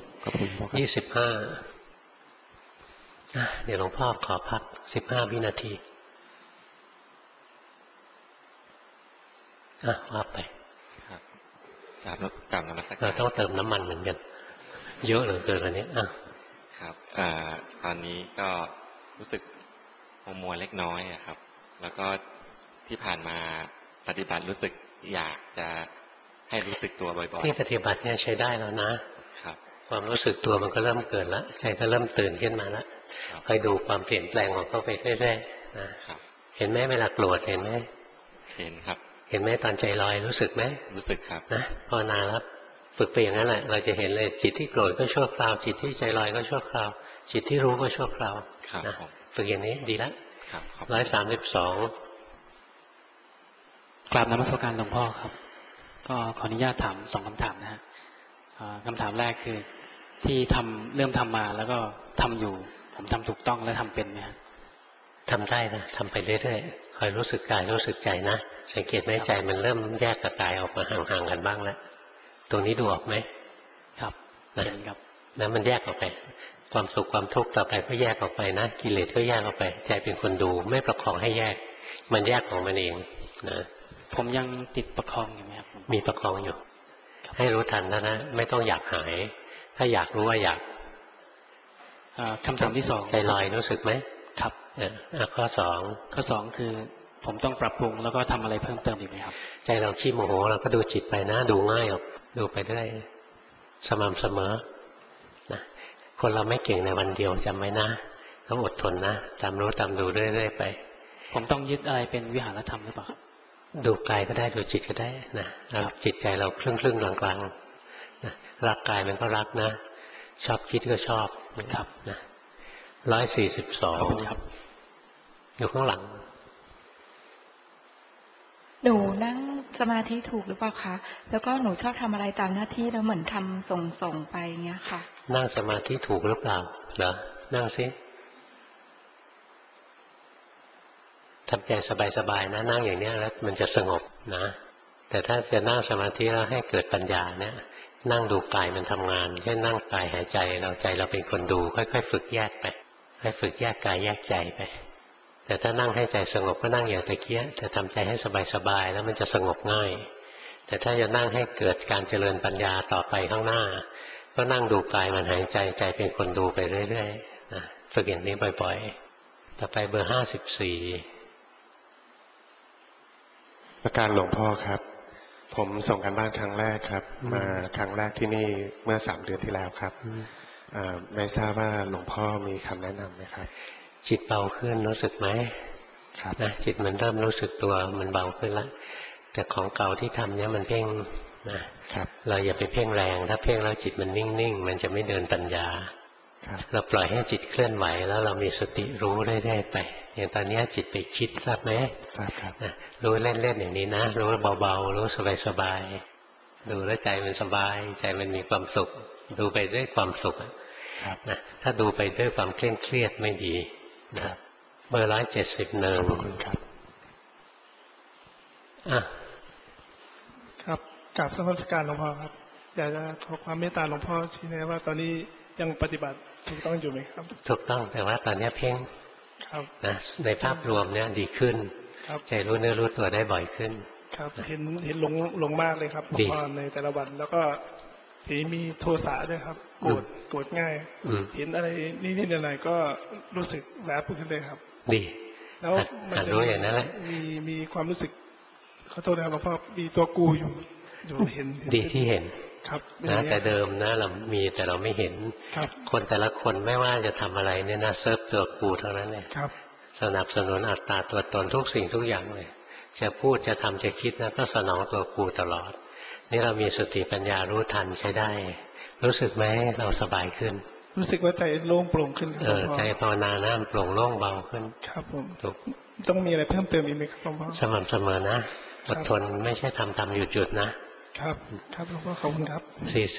25เดี๋ยวหลวงพ่อขอพัก15วินาทีว่าไปครับกราบนมัสการเราต้องเติมน้ำมันเหมือนกันเยอะเหลือเกินอันนี้ครับตอนนี้ก็รู้สึกมัวเล็กน้อยครับแล้วก็ที่ผ่านมาปฏิบัติรู้สึกอยากจะให้รู้สึกตัวบ่อยๆที่ปฏิบัติเนี่ยใช้ได้แล้วนะครับความรู้สึกตัวมันก็เริ่มเกิดแล้วใจก็เริ่มตื่นขึ้นมาแล้วคอยดูความเปลี่ยนแปลงของเขาไปเรื่อยๆนะเห็นไหมเวลาโกรธเห็นไหมเห็นครับเห็นไหมตอนใจลอยรู้สึกไหมรู้สึกครับนะภาวนาแล้วฝึกไปอย่างนั้นแหละเราจะเห็นเลยจิตที่โกรธก็ชั่วคราวจิตที่ใจลอยก็ชั่วคราวจิตที่รู้ก็ชั่วคราวนะฝึกอย่างนี้ดีแล้ว132 กราบนมัสการหลวงพ่อครับก็ขออนุญาตถาม2คำถามนะฮะคำถามแรกคือที่เริ่มทำมาแล้วก็ทำอยู่ผมทำถูกต้องและทำเป็นไหมครับทำได้นะทำไปเรื่อยๆคอยรู้สึกกายรู้สึกใจนะสังเกตไหมใจมันเริ่มแยกกับกายออกมาห่างๆกันบ้างแล้วตรงนี้ดูออกไหมครับเห็นครับแล้วมันแยกออกไปความสุขความทุกข์ต่อไปก็แยกออกไปนะกิเลสก็แยกออกไปใจเป็นคนดูไม่ประคองให้แยกมันแยกของมันเองนะผมยังติดประคองอยู่ไหมครับมีประคองอยู่ให้รู้ทันนะไม่ต้องอยากหายถ้าอยากรู้ว่าอยากคำถามที่2 ใจลอยรู้สึกไหมครับข้อ2 คือผมต้องปรับปรุงแล้วก็ทำอะไรเพิ่มเติมอีกไหมครับใจเราขี้โมโหเราก็ดูจิตไปนะดูง่ายหรอกดูไปได้สม่ำเสมอนะคนเราไม่เก่งในวันเดียวจำไว้นะต้องอดทนนะตามรู้ตามดูเรื่อยๆไปผมต้องยึดอะไรเป็นวิหารธรรมหรือเปล่าครับดูกายก็ได้ดูจิตก็ได้นะจิตใจเราครึ่งๆกลางๆนะรักกายมันก็รักนะชอบคิดก็ชอบนะครับนะ142ครับอยู่ข้างหลังหนูนั่งสมาธิถูกหรือเปล่าคะแล้วก็หนูชอบทำอะไรตามหน้าที่แล้วเหมือนทำส่งไปเงี้ยค่ะนั่งสมาธิถูกหรือเปล่าเหรอนั่งสิทำใจสบายๆนะนั่งอย่างนี้แล้วมันจะสงบนะแต่ถ้าจะนั่งสมาธิแล้วให้เกิดปัญญาเนี่ยนั่งดูกายมันทำงานเช่นนั่งกายหายใจเราใจเราเป็นคนดูค่อยๆฝึกแยกไปค่อยฝึกแยกกายแยกใจไปแต่ถ้านั่งให้ใจสงบก็นั่งอย่างตะเกียะจะทำใจให้สบายๆแล้วมันจะสงบง่ายแต่ถ้าจะนั่งให้เกิดการเจริญปัญญาต่อไปข้างหน้าก็นั่งดูกายมันหายใจใจเป็นคนดูไปเรื่อยๆนะฝึกอย่างนี้บ่อยๆต่อไปเบอร์54 ประการหลวงพ่อครับผมส่งกันบ้านครั้งแรกครับมาครั้งแรกที่นี่เมื่อ3 เดือนที่แล้วครับไม่ทราบว่าหลวงพ่อมีคำแนะนำไหมครับจิตเบาขึ้นรู้สึกไหมครับนะจิตมันเริ่มรู้สึกตัวมันเบาขึ้นแล้วแต่ของเก่าที่ทำเนี่ยมันเพ่งนะครับเราอย่าไปเพ่งแรงถ้าเพ่งแล้วจิตมันนิ่งๆมันจะไม่เดินปัญญาเราปล่อยให้จิตเคลื่อนไหวแล้วเรามีสติรู้เรื่อยๆไปอย่างตอนนี้จิตไปคิดทราบไหมทราบครับรู้เล่นๆอย่างนี้นะรู้เบาๆรู้สบายๆดูแล้วใจมันสบายใจมันมีความสุขดูไปด้วยความสุขนะถ้าดูไปด้วยความเคร่งเครียดไม่ดีนะเบอร์171ขอบคุณครับครับกราบนมัสการหลวงพ่อครับอยากจะขอความเมตตาหลวงพ่อชี้แนะว่าตอนนี้ยังปฏิบัติถูกต้องอยู่ไหมครับถูกต้องแต่ว่าตอนนี้เพ่งนะในภาพรวมเนี่ยดีขึ้นใจรู้เนื้อรู้ตัวได้บ่อยขึ้นครับเห็นหลงมากเลยครับหลวงพ่อในแต่ละวันแล้วก็มีโทสะด้วยครับโกรธง่ายเห็นอะไรนิดๆหน่อยๆก็รู้สึกแวบขึ้นเลยครับดีแล้วมันจะรู้อย่างนั้นแหละมีความรู้สึกขอโทษนะครับหลวงพ่อมีตัวกูอยู่เห็นดีที่เห็นครับนะแต่เดิมนะเรามีแต่เราไม่เห็นคนแต่ละคนไม่ว่าจะทำอะไรเนี่ยนะเซิร์ฟตัวกูเท่านั้นเลยสนับสนุนอัตตาตัวตนทุกสิ่งทุกอย่างเลยจะพูดจะทำจะคิดนะก็สนองตัวกูตลอดนี่เรามีสติปัญญารู้ทันใช้ได้รู้สึกไหมเราสบายขึ้นรู้สึกว่าใจโล่งโปร่งขึ้นใจภาวนานะโปร่งโล่งเบาขึ้นครับผมต้องมีอะไรเพิ่มเติมอีกไหมครับหลวงพ่อสม่ำเสมอนะอดทนไม่ใช่ทำหยุดนะครับครับหลวงพ่อขอบคุณครับ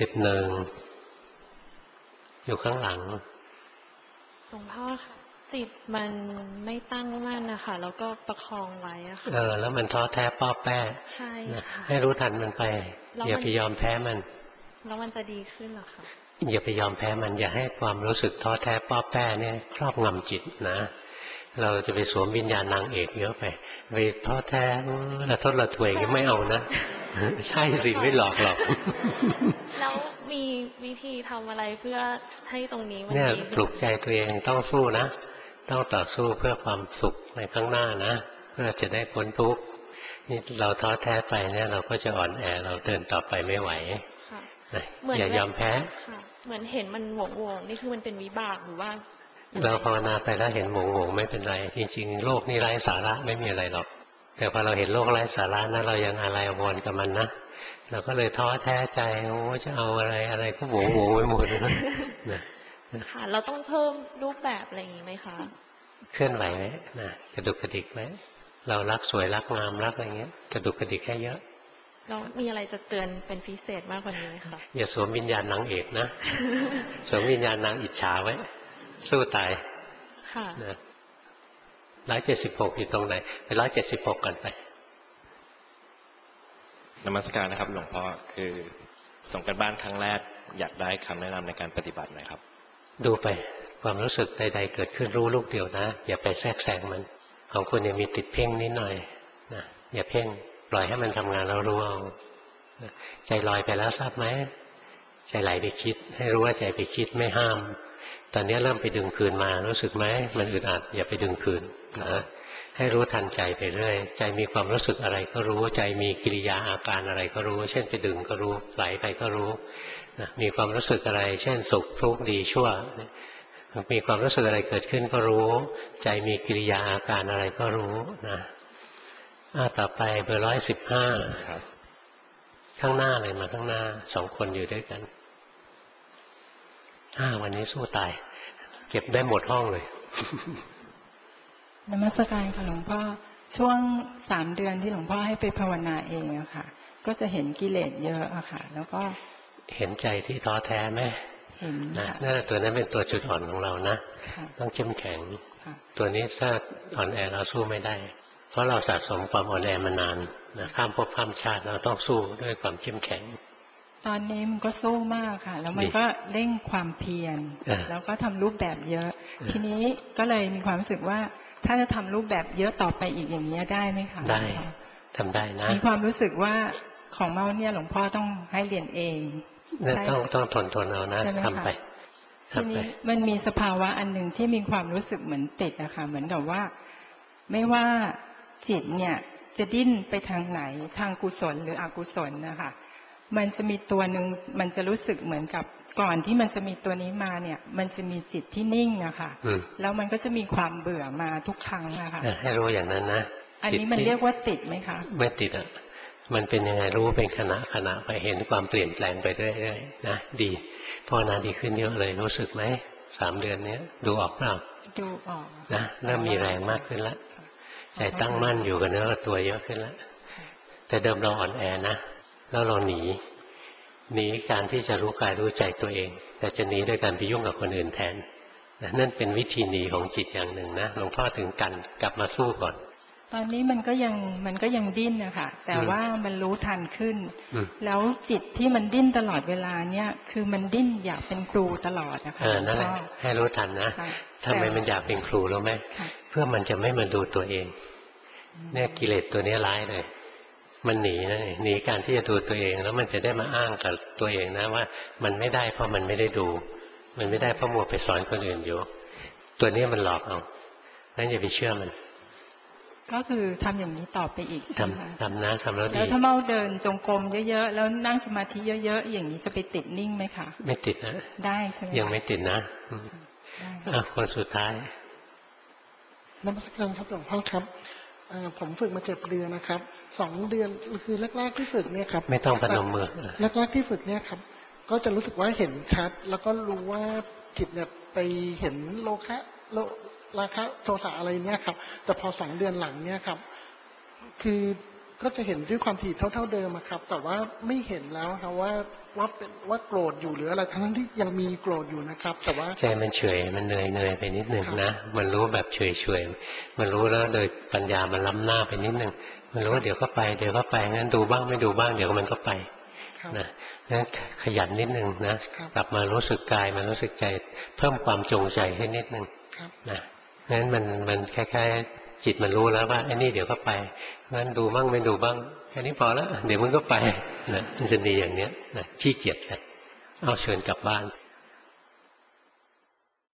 41อยู่ข้างหลังหลวงพ่อค่ะจิตมันไม่ตั้งมั่นนะคะแล้วก็ประคองไว้อะค่ะแล้วมันท้อแท้ป้อแป้ใช่ค่ะให้รู้ทันมันไปอย่าไปยอมแพ้มันแล้วมันจะดีขึ้นหรอคะอย่าไปยอมแพ้มันอย่าให้ความรู้สึกท้อแท้ป้อแป้เนี่ยครอบงำจิตนะเราจะไปสวมวิญญาณนางเอกเยอะไปท้อแท้ละทดละถวยก็ไม่เอานะใช่สิไม่หลอกหรอกแล้วมีวิธีทำอะไรเพื่อให้ตรงนี้มันเนี่ยปลุกใจตัวเองต้องสู้นะต้องต่อสู้เพื่อความสุขในข้างหน้านะเพื่อจะได้พ้นทุกข์นี่เราท้อแท้ไปเนี่ยเราก็จะอ่อนแอเราเดินต่อไปไม่ไหวอย่ายอมแพ้เหมือนเห็นมันหวงนี่คือมันเป็นวิบากหรือว่าเราภาวนาไปแล้วเห็นหวงไม่เป็นไรจริงๆโลกนี้ไร้สาระไม่มีอะไรหรอกแต่พอเราเห็นโลกไร้สาระนะเรายังอะไรอวรกับมันนะเราก็เลยท้อแท้ใจโอ้จะเอาอะไรก็หวงไปหมดนะค่ะเราต้องเพิ่มรูปแบบอะไรอย่างนี้ไหมคะเคลื่อนไหวไหมนะกระดุกกระดิกไหมเรารักสวยรักงามรักอะไรเงี้ยกระดุกกระดิกแค่เยอะเรามีอะไรจะเตือนเป็นพิเศษมากกว่านี้ไหมคะอย่าสวมวิญญาณนางเอกนะสวมวิญญาณนางอิจฉาไว้สู้ตายนะ176อยู่ตรงไหนไป176ก่อนไปนมัสการนะครับหลวงพ่อคือส่งกันบ้านครั้งแรกอยากได้คำแนะนำในการปฏิบัติหน่อยครับดูไปความรู้สึกใดๆเกิดขึ้นรู้ลูกเดียวนะอย่าไปแทรกแซงมันของคุณยังมีติดเพ่งนิดหน่อยนะอย่าเพ่งปล่อยให้มันทำงานแล้วรู้เอาใจลอยไปแล้วทราบไหมใจไหลไปคิดให้รู้ว่าใจไปคิดไม่ห้ามตอนนี้เริ่มไปดึงคืนมารู้สึกไหมมันอึดอัดอย่าไปดึงคืนนะให้รู้ทันใจไปเรื่อยใจมีความรู้สึกอะไรก็รู้ใจมีกิริยาอาการอะไรก็รู้เช่นไปดึงก็รู้ไหลไปก็รู้นะมีความรู้สึกอะไรเช่นสุขทุกข์ดีชั่วมีความรู้สึกอะไรเกิดขึ้นก็รู้ใจมีกิริยาอาการอะไรก็รู้นะต่อไปเบอร์115ครับข้างหน้าเลยมาข้างหน้า2 คนอยู่ด้วยกันวันนี้สู้ตายเก็บได้หมดห้องเลยนมัสการค่ะหลวงพ่อช่วง3 เดือนที่หลวงพ่อให้ไปภาวนาเองอะค่ะก็จะเห็นกิเลสเยอะอะค่ะแล้วก็เห็นใจที่ท้อแท้ไหมเห็นนะนั่นตัวนั้นเป็นตัวจุดอ่อนของเรานะต้องเข้มแข็งตัวนี้ถ้าอ่อนแอเราสู้ไม่ได้เพราะเราสะสมความอ่อนแอมานานนะข้ามภพข้ามชาติเราต้องสู้ด้วยความเข้มแข็งตอนนี้มันก็สู้มากค่ะแล้วมันก็เร่งความเพียรแล้วก็ทำรูปแบบเยอะทีนี้ก็เลยมีความรู้สึกว่าถ้าจะทำรูปแบบเยอะต่อไปอีกอย่างนี้ได้ไหมคะได้ทำได้นะมีความรู้สึกว่าของเมาเนี่ยหลวงพ่อต้องให้เรียนเองต้องทนเอานะทำไปทีนี้มันมีสภาวะอันหนึ่งที่มีความรู้สึกเหมือนติดนะคะเหมือนกับว่าไม่ว่าจิตเนี่ยจะดิ้นไปทางไหนทางกุศลหรืออกุศลนะคะมันจะมีตัวหนึ่งมันจะรู้สึกเหมือนกับก่อนที่มันจะมีตัวนี้มาเนี่ยมันจะมีจิตที่นิ่งอะค่ะแล้วมันก็จะมีความเบื่อมาทุกครั้งอะค่ะให้รู้อย่างนั้นนะอันนี้มันเรียกว่าติดไหมคะไม่ติดอ่ะมันเป็นยังไงรู้เป็นขณะไปเห็นความเปลี่ยนแปลงไปเรื่อยๆนะดีภาวนาดีขึ้นเยอะเลยรู้สึกไหม3 เดือนนี้ดูออกเปล่าดูออกนะเริ่มมีแรงมากขึ้นแล้วใจตั้งมั่นอยู่กับเนื้อกับตัวเยอะขึ้นแล้วแต่เดิมเราอ่อนแอนะแล้วเราหนีการที่จะรู้กายรู้ใจตัวเองแต่จะหนีด้วยการไปยุ่งกับคนอื่นแทนนั่นเป็นวิธีหนีของจิตอย่างหนึ่งนะหลวงพ่อถึงกันกลับมาสู้ก่อนตอนนี้มันก็ยังดิ้นนะคะแต่ว่ามันรู้ทันขึ้นแล้วจิตที่มันดิ้นตลอดเวลาเนี่ยคือมันดิ้นอยากเป็นครูตลอดนะคะนั่นแหละให้รู้ทันนะทำไมมันอยากเป็นครูรู้ไหมเพื่อมันจะไม่มาดูตัวเองเนี่ยกิเลสตัวนี้ร้ายเลยมันหนีนะหนีการที่จะดูตัวเองแล้วมันจะได้มาอ้างกับตัวเองนะว่ามันไม่ได้เพราะมันไม่ได้ดูมันไม่ได้เพราะมัวไปสอนคนอื่นอยู่ตัวนี้มันหลอกเอางั้นอย่าไปเชื่อมันก็คือทำอย่างนี้ต่อไปอีกใช่ไหมทำนะทำแล้วดีแล้วถ้าเมาเดินจงกรมเยอะๆแล้วนั่งสมาธิเยอะๆอย่างนี้จะไปติดนิ่งไหมคะไม่ติดนะได้ใช่ไหมยังไม่ติดนะคนสุดท้ายนมัสการครับหลวงพ่อครับผมฝึกมา7 เดือนนะครับ2 เดือนคือแรกๆที่ฝึกเนี่ยครับไม่ต้องพนมมือแรกๆที่ฝึกเนี่ยครับก็จะรู้สึกว่าเห็นชัดแล้วก็รู้ว่าจิตเนี่ยไปเห็นราคะโทสะอะไรเนี่ยครับแต่พอ2 เดือนหลังเนี่ยครับคือก็จะเห็นด้วยความถี่เท่าเดิมครับแต่ว่าไม่เห็นแล้วครับว่าโกรธอยู่หรืออะไรทั้งที่ยังมีโกรธอยู่นะครับแต่ว่าใจมันเฉยมันเหนื่อยไปนิดนึงนะมันรู้แบบเฉยมันรู้แล้วโดยปัญญามันล้ำหน้าไปนิดนึงมันรู้ว่าเดี๋ยวก็ไปงั้นดูบ้างไม่ดูบ้างเดี๋ยวมันก็ไปนะงั้นขยันนิดนึงนะกลับมารู้สึกกายมารู้สึกใจเพิ่มความจงใจให้นิดนึงนะงั้นมันคล้ายๆจิตมันรู้แล้วว่าไอ้นี่เดี๋ยวก็ไปงั้นดูบ้างไม่ดูบ้างแค่นี้พอแล้วเดี๋ยวมันก็ไปนะมันจะดีอย่างเนี้ยนะขี้เกียจเลยเอาเชิญกลับบ้าน